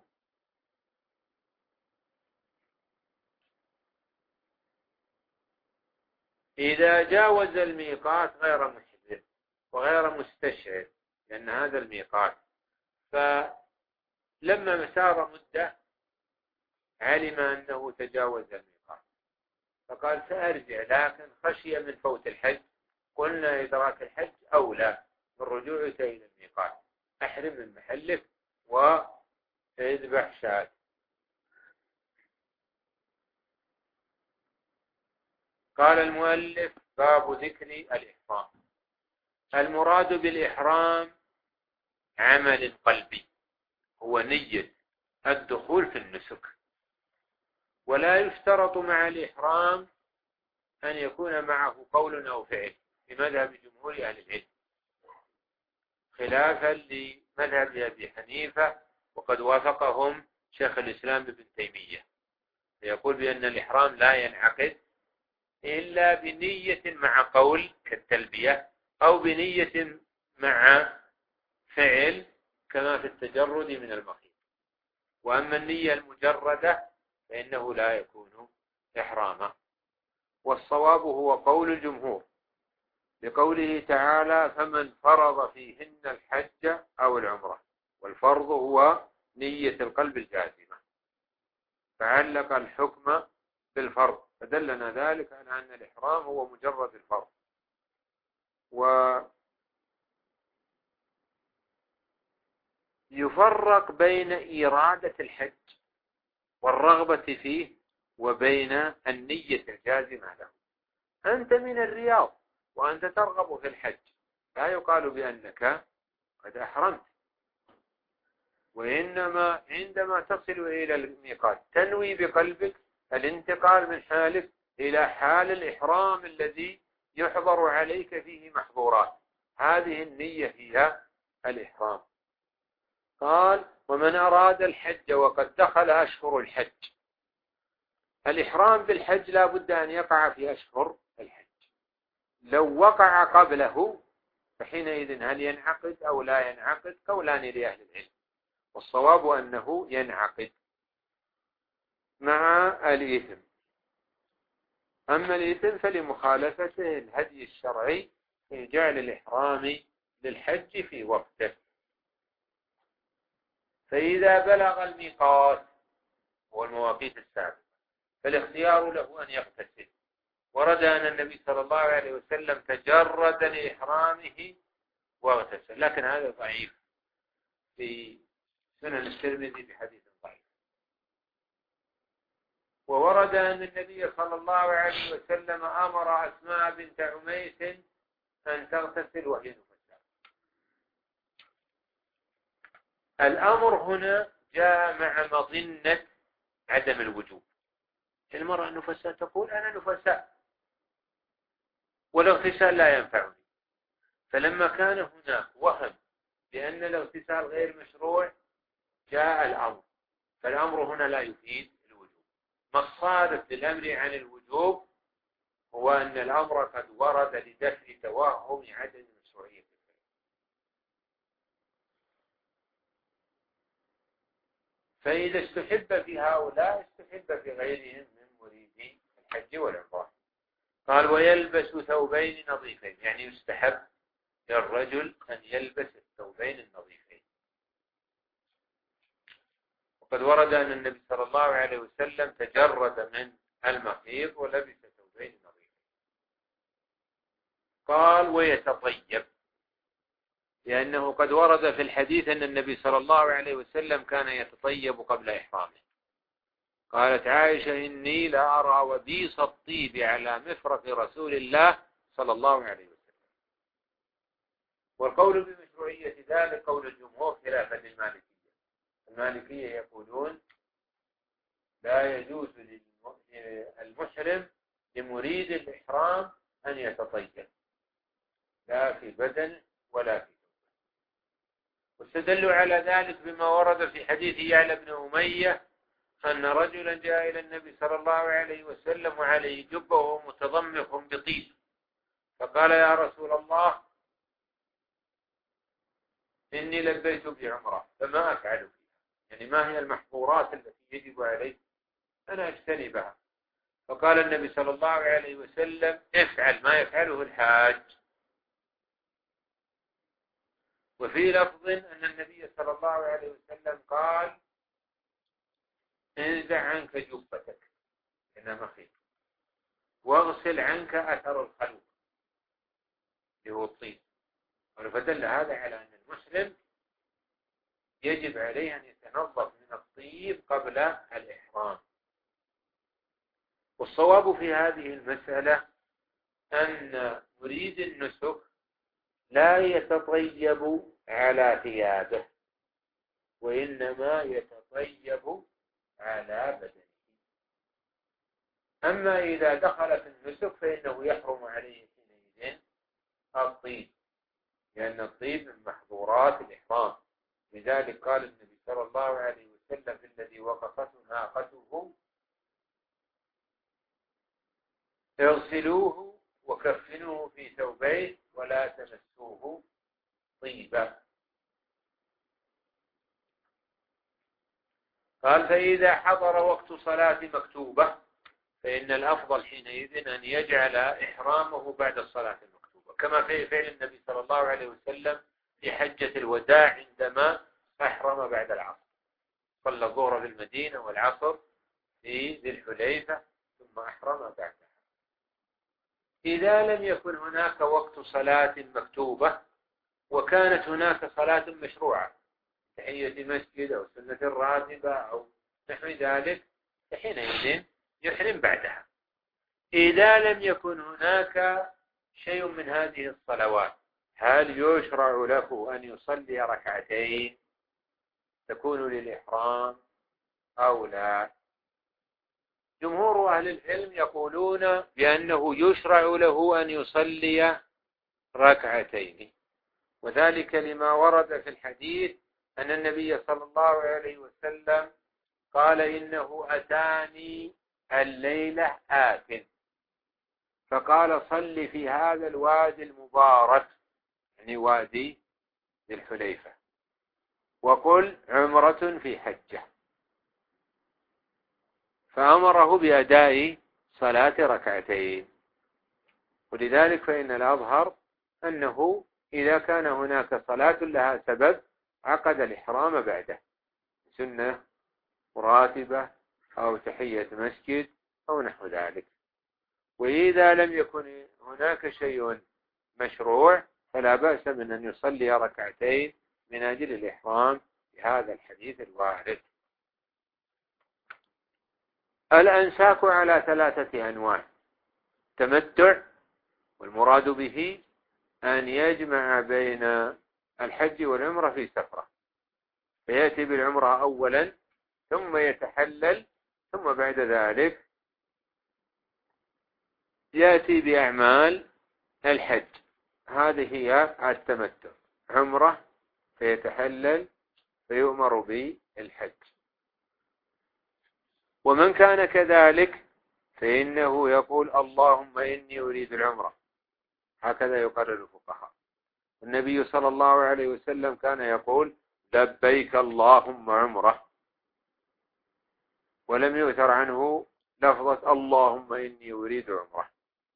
إذا جاوز الميقات غير محرم وغير مستشعر، لأن هذا الميقات، فلما مسار مدة علم أنه تجاوز الميقات فقال سأرجع، لكن خشية من فوت الحج. قلنا إدراك الحج أولى من رجوعك إلى الميقات، أحرم من محلك واذبح شاة. قال المؤلف باب ذكر الإحرام. المراد بالإحرام عمل قلبي، هو نية الدخول في النسك، ولا يشترط مع الإحرام أن يكون معه قول أو فعل في مذهب جمهور أهل العلم، خلافا لمذهب أبي حنيفة، وقد وافقهم شيخ الإسلام ابن تيمية، يقول بأن الإحرام لا ينعقد إلا بنية مع قول كالتلبية، أو بنية مع فعل كما في التجرد من المخيط. وأما النية المجردة فإنه لا يكون إحراما. والصواب هو قول الجمهور لقوله تعالى فمن فرض فيهن الحج أو العمرة، والفرض هو نية القلب الجازمة، فعلق الحكم بالفرض، فدلنا ذلك على أن الإحرام هو مجرد الفرض. ويفرق بين إرادة الحج والرغبة فيه وبين النية الجازمة له. أنت من الرياض وأنت ترغب في الحج، لا يقال بأنك قد أحرمت، وإنما عندما تصل إلى الميقات تنوي بقلبك الانتقال من حالك إلى حال الإحرام الذي يحضر عليك فيه محظورات، هذه النية هي الإحرام. قال ومن أراد الحج وقد دخل أشهر الحج. الإحرام بالحج لا بد أن يقع في أشهر الحج، لو وقع قبله فحينئذ هل ينعقد أو لا ينعقد قولان لأهل العلم، والصواب أنه ينعقد مع الإثم. أما الإثم فلمخالفته الهدي الشرعي في جعل الإحرام للحج في وقته. فإذا بلغ الميقات والمواقيت السابقة فالاختيار له أن يغتسل. ورد أن النبي صلى الله عليه وسلم تجرد لإحرامه واغتسل، لكن هذا ضعيف في سنن الترمذي بحديث ضعيف. وورد أن النبي صلى الله عليه وسلم أمر أسماء بنت عميس أن تغتسل وهي نفساء. الأمر هنا جاء مع مظنة عدم الوجوب. المرأة النفساء تقول أنا نفساء والاغتسال لا ينفعني، فلما كان هناك وهم بأن الاغتسال غير مشروع جاء الأمر، فالأمر هنا لا يفيد الوجوب. ما الصارف للأمر عن الوجوب هو أن الأمر قد ورد لدفع توهم عدم مشروعية الفعل. فإذا استحب في هؤلاء استحب في غيرهم من مريدي الحج والعمرة. قال ويلبس ثوبين نظيفين، يعني يستحب للرجل أن يلبس الثوبين النظيفين. وقد ورد أن النبي صلى الله عليه وسلم تجرد من المخيط ولبس ثوبين نظيفين. قال ويتطيب، لأنه قد ورد في الحديث أن النبي صلى الله عليه وسلم كان يتطيب قبل إحرامه. قالت عائشة إني لا أرى وبيص الطيب على مفرق رسول الله صلى الله عليه وسلم. والقول بمشروعية ذلك قول الجمهور خلافا للمالكية. المالكية يقولون لا يجوز للمحرم لمريد الإحرام أن يتطيب لا في بدن ولا في. واستدلوا على ذلك بما ورد في حديث يعلى بن أمية أن رجلا جاء إلى النبي صلى الله عليه وسلم وعليه جبة وهو متضمخ بطيب، فقال يا رسول الله إني لبيت بعمرة فما أفعل فيها، يعني ما هي المحظورات التي يجب علي أن أجتنبها؟ فقال النبي صلى الله عليه وسلم افعل ما يفعله الحاج. وفي لفظ أن النبي صلى الله عليه وسلم قال انزع عنك جبتك إنما خير واغسل عنك أثر الخلوق اللي هو الطين. فدل هذا على أن المسلم يجب عليه أن يتنظف من الطيب قبل الإحرام. والصواب في هذه المسألة أن مريد النسك لا يتطيب على ثيابه وإنما يتطيب على بدنه. أما إذا دخل في النسك فإنه يحرم عليه حينئذ الطيب، لأن الطيب من محظورات الإحرام. لذلك قال النبي صلى الله عليه وسلم الذي وقفته ناقته اغسلوه وكفنوه في ثوبين ولا تمسوه طيبا. قال فإذا حضر وقت صلاة مكتوبة فإن الأفضل حينئذ أن يجعل إحرامه بعد الصلاة المكتوبة، كما في فعل النبي صلى الله عليه وسلم في حجة الوداع عندما أحرم بعد العصر، صلى الظهر في المدينة والعصر في ذي الحليفة ثم أحرم بعدها. إذا لم يكن هناك وقت صلاة مكتوبة وكانت هناك صلاة مشروعة تحية مسجد أو سنة الراتبة أو نحو ذلك فحينئذ يحرم بعدها. إذا لم يكن هناك شيء من هذه الصلوات هل يشرع له أن يصلي ركعتين تكون للإحرام أو لا؟ جمهور أهل العلم يقولون بأنه يشرع له أن يصلي ركعتين، وذلك لما ورد في الحديث أن النبي صلى الله عليه وسلم قال إنه أتاني الليلة آت فقال صل في هذا الوادي المبارك، يعني وادي ذي الحليفة، وقل عمرة في حجة، فأمره بأداء صلاة ركعتين. ولذلك فإن الأظهر أنه إذا كان هناك صلاة لها سبب عقد الإحرام بعده، سنة راتبة أو تحية مسجد أو نحو ذلك. وإذا لم يكن هناك شيء مشروع فلا بأس من أن يصلي ركعتين من أجل الإحرام بهذا الحديث الوارد. الأنساك على ثلاثة أنواع: تمتع، والمراد به أن يجمع بين الحج والعمرة في سفرة، فيأتي بالعمرة أولا ثم يتحلل ثم بعد ذلك يأتي بأعمال الحج. هذه هي التمتع، عمرة فيتحلل فيؤمر بالحج. ومن كان كذلك فإنه يقول اللهم إني أريد العمرة، هكذا يقرر الفقهاء. النبي صلى الله عليه وسلم كان يقول لبيك اللهم عمرة، ولم يؤثر عنه لفظة اللهم إني أريد عمرة.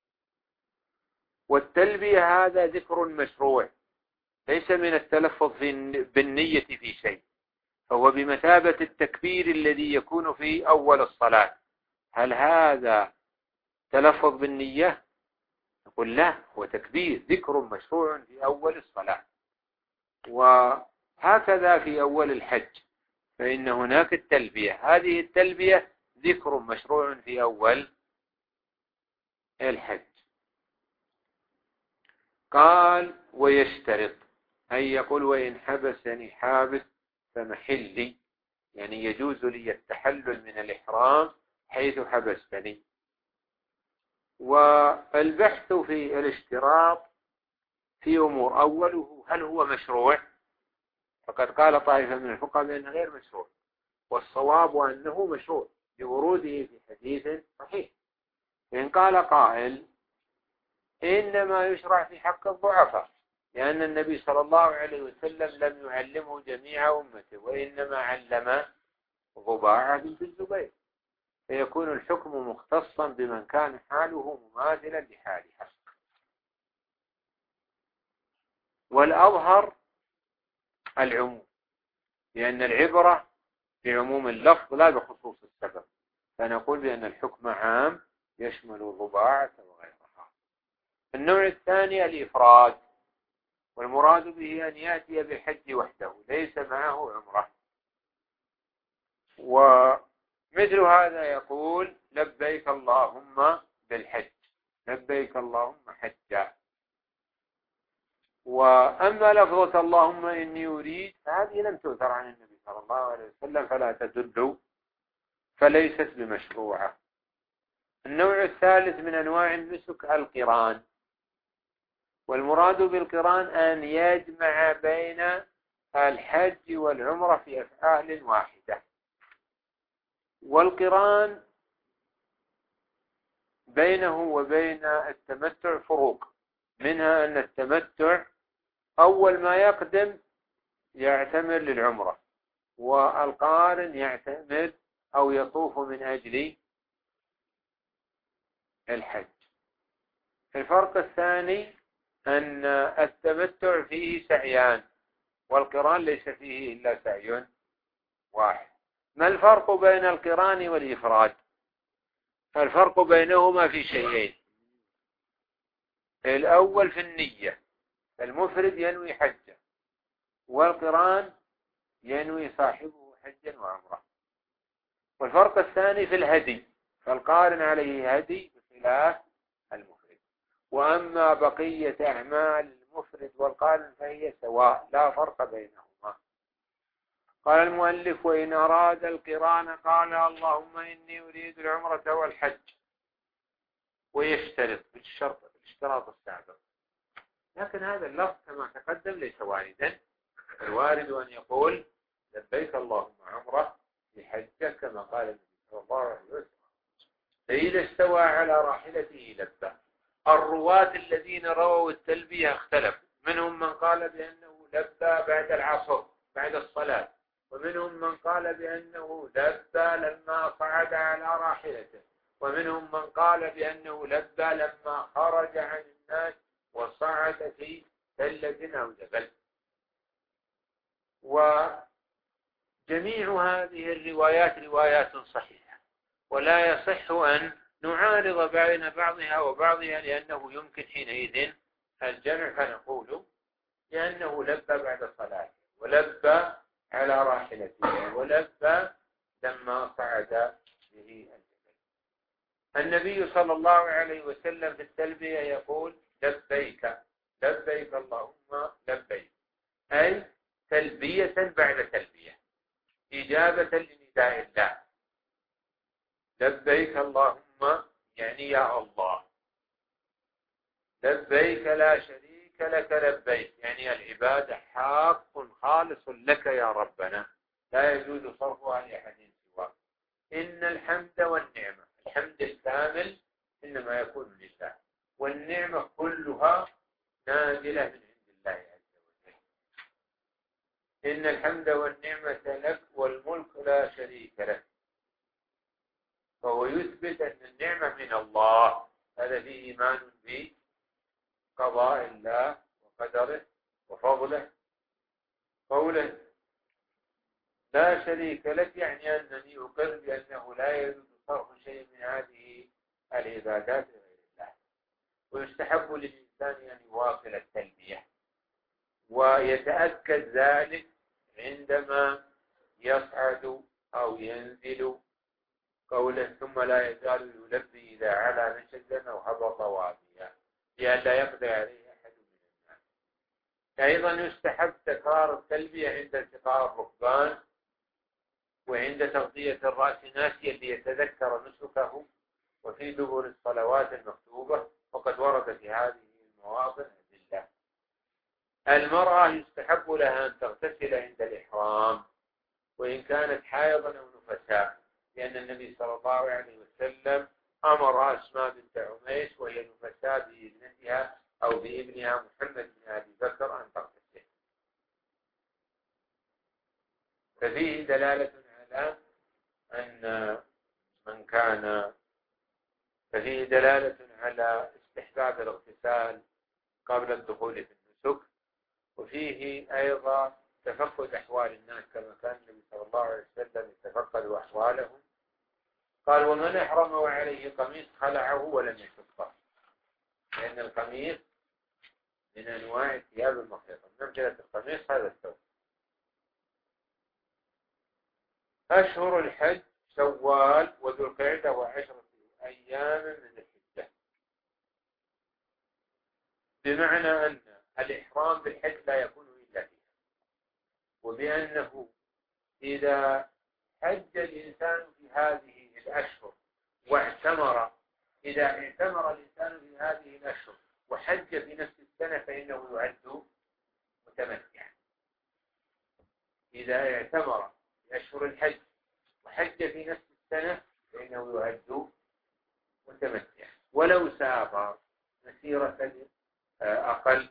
والتلبية هذا ذكر مشروع، ليس من التلفظ بالنية في شيء، فهو بمثابة التكبير الذي يكون في أول الصلاة. هل هذا تلفظ بالنية؟ نقول لا، هو تكبير ذكر مشروع في أول الصلاة. وهكذا في أول الحج فإن هناك التلبية، هذه التلبية ذكر مشروع في أول الحج. قال ويشترط، أي يقول وإن حبسني حابس فمحلي، يعني يجوز لي التحلل من الإحرام حيث حبستني. والبحث في الاشتراط في أمور: أوله هل هو مشروع؟ فقد قال طائفة من الفقهاء بأنه غير مشروع، والصواب أنه مشروع لوروده في حديث صحيح. إن قال قائل إنما يشرع في حق الضعفاء، لأن النبي صلى الله عليه وسلم لم يعلمه جميع أمته وإنما علم ضباعة بنت الزبير، فيكون الحكم مختصا بمن كان حاله مماثلا لحالها. والأظهر العموم، لأن العبرة بعموم اللفظ لا بخصوص السبب، فنقول بأن الحكم عام يشمل الرباعة وغيرها. النوع الثاني الإفراد، والمراد به أن يأتي بالحج وحده ليس معه عمرة. ومثل هذا يقول لبيك اللهم بالحج، لبيك اللهم حجا. وأما لفظة اللهم إني أريد فهذه لم تؤثر عن النبي صلى الله عليه وسلم فلا تدل، فليست بمشروعة. النوع الثالث من أنواع النسك القران، والمراد بالقران أن يجمع بين الحج والعمرة في أفعال واحدة. والقران بينه وبين التمتع فروق، منها أن التمتع أول ما يقدم يعتمر للعمرة، والقارن يعتمر أو يطوف من أجل الحج. الفرق الثاني أن التمتع فيه سعيان، والقران ليس فيه إلا سعي واحد. ما الفرق بين القران والإفراد؟ الفرق بينهما في شيئين. الأول في النية، المفرد ينوي حجة، والقران ينوي صاحبه حجا وعمرة. والفرق الثاني في الهدي، فالقارن عليه هدي بخلاف المفرد. وأما بقية أعمال المفرد والقارن فهي سواء لا فرق بينهما. قال المؤلف وإن أراد القران قال اللهم إني أريد العمرة والحج، ويشترط بالشرط الاشتراط السابق. لكن هذا اللفظ كما تقدم ليس واردا. الوارد أن يقول لبيك اللهم عمرة لحجة كما قال النبي صلى الله عليه وسلم. فإذا استوى على راحلته لبى. الرواة الذين رووا التلبية اختلفوا، منهم من قال بأنه لبى بعد العصر بعد الصلاة، ومنهم من قال بأنه لبى لما صعد على راحلته، ومنهم من قال بأنه لبى لما خرج عن الناس وصعد في تلة أو جبل. وجميع هذه الروايات روايات صحيحة، ولا يصح أن نعارض بين بعضها وبعضها، لأنه يمكن حينئذ الجمع، فنقول لأنه لبى بعد الصلاة، ولبى على راحلته، ولبى لما صعد به الجبل. النبي صلى الله عليه وسلم في التلبية يقول لبيك لبيك اللهم لبيك، أي تلبية بعد تلبية، إجابة لنداء الله. لبيك اللهم يعني يا الله، لبيك لا شريك لك لبيك يعني العبادة حق خالص لك يا ربنا، لا يجوز صرفها لأحد سواك. إن الحمد والنعمة، الحمد الكامل إنما يكون لله، والنعمة كلها نازلة من عند الله عز وجل. إن الحمد والنعمة لك والملك لا شريك لك. فهو يثبت أن النعمة من الله، هذا فيه إيمان بقضاء الله وقدره وفضله. قوله لا شريك لك يعني أنني أقر بأنه لا يجوز صرف شيء من هذه العبادات لغير الله. ويستحب للإنسان أن يواصل التلبية، ويتأكد ذلك عندما يصعد أو ينزل. قوله ثم لا يزال يلبي إذا علا نشزا أو هبط واديا، لئلا يقضي عليه أحد من الناس. أيضا يستحب تكرار التلبية عند التقاء الركبان، وعند تغطية الرأس ناسيا ليتذكر نسكه، وفي دبر الصلوات المكتوبة، وقد ورد في هذه المواطن أدلة. المرأة يستحب لها أن تغتسل عند الإحرام وإن كانت حائضا أو نفساء، لأن النبي صلى الله عليه وسلم أمر أسماء بنت عميس وهي نفساء بابنتها أو بابنها محمد بن أبي بكر أن تغتسل. ففيه دلالة على أن من كان كان، ففيه دلالة على استحباب الاغتسال قبل الدخول في النسك، وفيه أيضا تفقد أحوال الناس كما كان النبي صلى الله عليه وسلم يتفقد أحوالهم. قال: ومن أحرم وعليه قميص خلعه ولم يشقه، لأن القميص من أنواع الثياب المخيطة، من أمثلة القميص هذا الثوب. أشهر الحج شوال وذو القعدة وعشرة أيام من الحجة، بمعنى أن الإحرام بالحج لا يكون إلا فيها، وبأنه إذا حج الإنسان في هذه الأشهر واعتمر، إذا اعتمر الإنسان في هذه الأشهر وحج في نفس السنة فإنه يعد متمتعا. إذا اعتمر في أشهر الحج وحج في نفس السنة فإنه يعد متمتعا، ولو سافر مسيرة أقل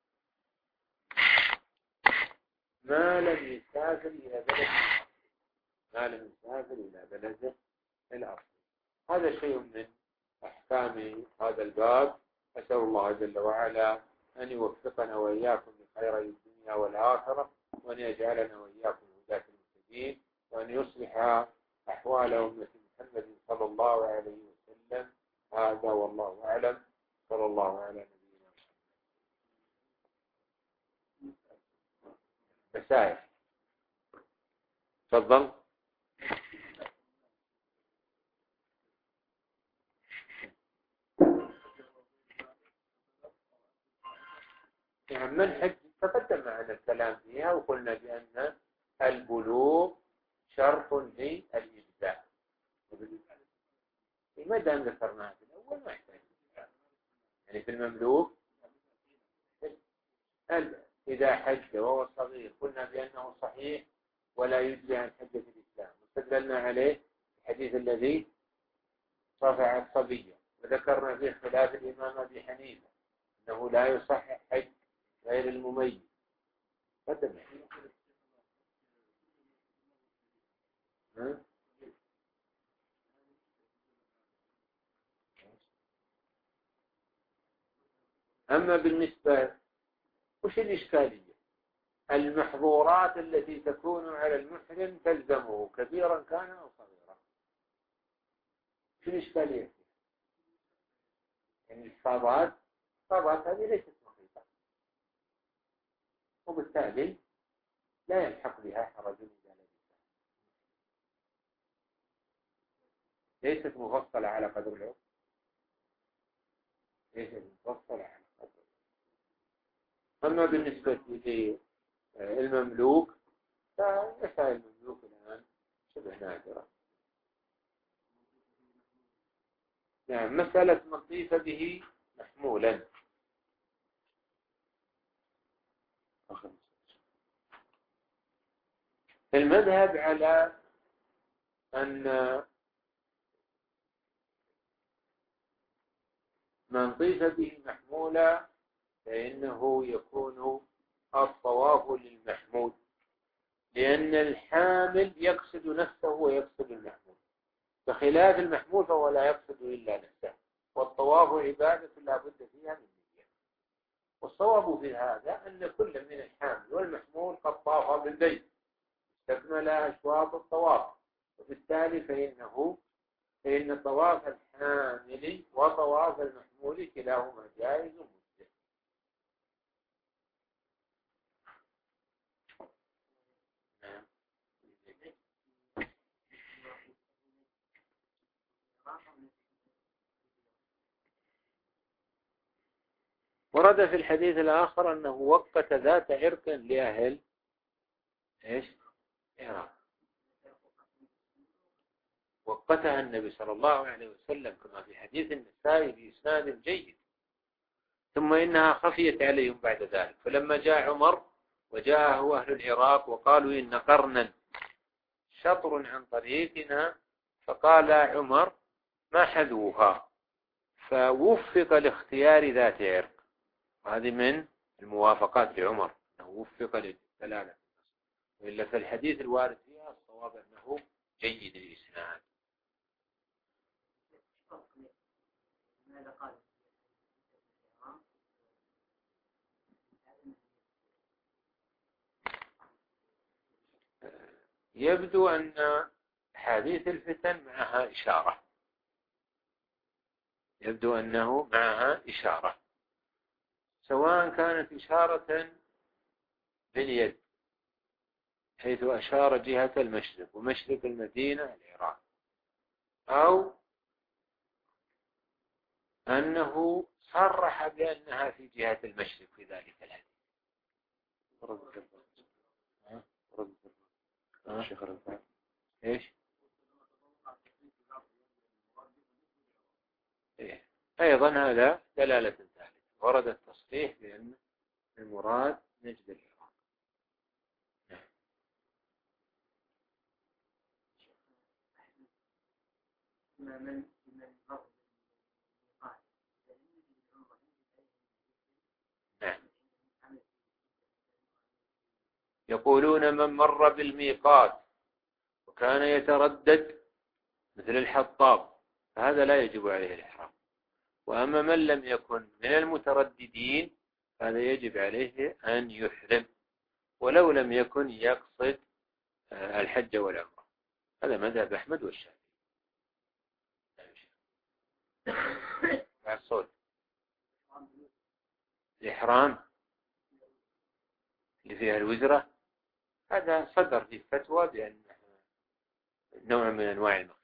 ما لم يسافر إلى بلد ما لم يسافر إلى بلده الأصل. هذا شيء من أحكام هذا الباب. أسأل الله جل وعلا أن يوفقنا وإياكم لخير الدنيا والآخرة، وأن يجعلنا وإياكم هداة المهتدين، وأن يصلح أحوال أمة محمد صلى الله عليه وسلم. هذا والله أعلم. صلى الله على نبينا محمد. مسائل. تفضل. نعم، منهج تقدم معنا الكلام فيها، وقلنا بأن البلوغ شرط للإجزاء. ما دام ذكرناها في الأول ما يحتاج، يعني في المملوك إذا حج وهو صغير قلنا بأنه صحيح ولا يجزي عن حجة الإسلام، واستدلنا عليه الحديث الذي رفع الصبية، وذكرنا فيه خلاف الإمام أبي حنيفة أنه لا يصحح حج غير المميز. قدم أما بالنسبة وش الإشكالية؟ المحظورات التي تكون على المحرم تلزمه كبيرا كان أو صغيرا. شو الإشكالية؟ يعني الصابات الصابات هذه ليست مخيطة، وبالتالي لا يلحق بها حرج إذا لبسها، ليست مفصلة على قدر العرف، ليست مفصلة على قدر العرف. أما بالنسبة للمملوك فمسائل المملوك الآن شبه نادرة. نعم، مسألة مطيف به محمولا. المذهب على أن من طيف به محمولا فإنه يكون الطواف للمحمول، لأن الحامل يقصد نفسه ويقصد المحمول، بخلاف المحمول فهو لا يقصد إلا نفسه، والطواف عبادة لا بد فيها من نية. والصواب في هذا أن كل من الحامل والمحمول قد طاف بالبيت استكمل أشواط الطواف، وبالتالي فإنه فإن طواف الحامل وطواف المحمول كلاهما جائز مجزئ. ورد في الحديث الآخر أنه وقت ذات عرق لأهل إيش؟ العراق، وقتها النبي صلى الله عليه وسلم كما في حديث النسائي بإسناد جيد. ثم إنها خفيت عليهم بعد ذلك، فلما جاء عمر وجاءه أهل العراق وقالوا إن قرنا شطر عن طريقنا، فقال عمر ما حذوها، فوفق لاختيار ذات عرق. وهذه من الموافقات لعمر أنه وفق للدلالة، وإلا في الحديث الوارد فيها الصواب أنه جيد الإسناد. يبدو أن حديث الفتن معها إشارة، يبدو أنه معها إشارة، سواء كانت إشارة باليد حيث أشار جهة المشرق ومشرق المدينة العراق، أو أنه صرح بأنها في جهة المشرق في ذلك الحديث. الشيخ الرفاعي إيش؟ إيه. أيضا هذا دلالة ثالثة، ورد التصريح بأن المراد نجد العراق. نعم. يقولون من مر بالميقات وكان يتردد مثل الحطاب فهذا لا يجب عليه الإحرام، وأما من لم يكن من المترددين هذا يجب عليه أن يحرم ولو لم يكن يقصد الحج والعمرة. هذا مذهب أحمد والشافعي. مع الصوت الإحرام اللي فيها الوزرة هذا صدر في فتوى بأنه نوع من أنواع المخيط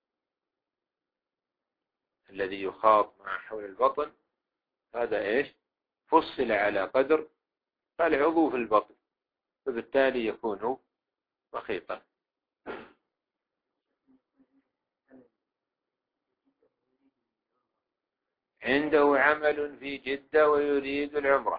الذي يخاط مع حول البطن، هذا إيش فصل على قدر العضو في البطن فبالتالي يكون مخيطا. عنده عمل في جدة ويريد العمرة،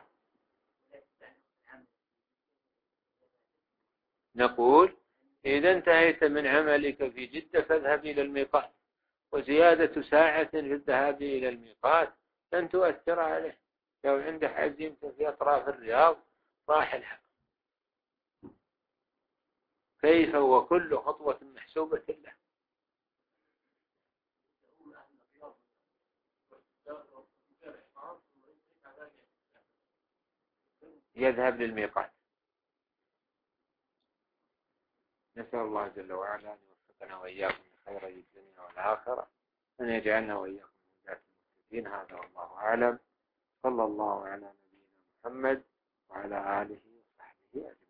نقول إذا انتهيت من عملك في جدة فاذهب إلى الميقات، وزيادة ساعة في الذهاب إلى الميقات لن تؤثر عليه. لو عنده عزيمة في أطراف الرياض راح الحق، كيف وكل خطوة محسوبة له. يذهب للميقات. نسأل الله جل وعلا أن يوفقنا وإياكم لخير الدنيا والآخرة، أن يجعلنا وإياكم من ذات المهتدين. هذا والله أعلم. صلى الله على نبينا محمد وعلى آله وصحبه أجمعين.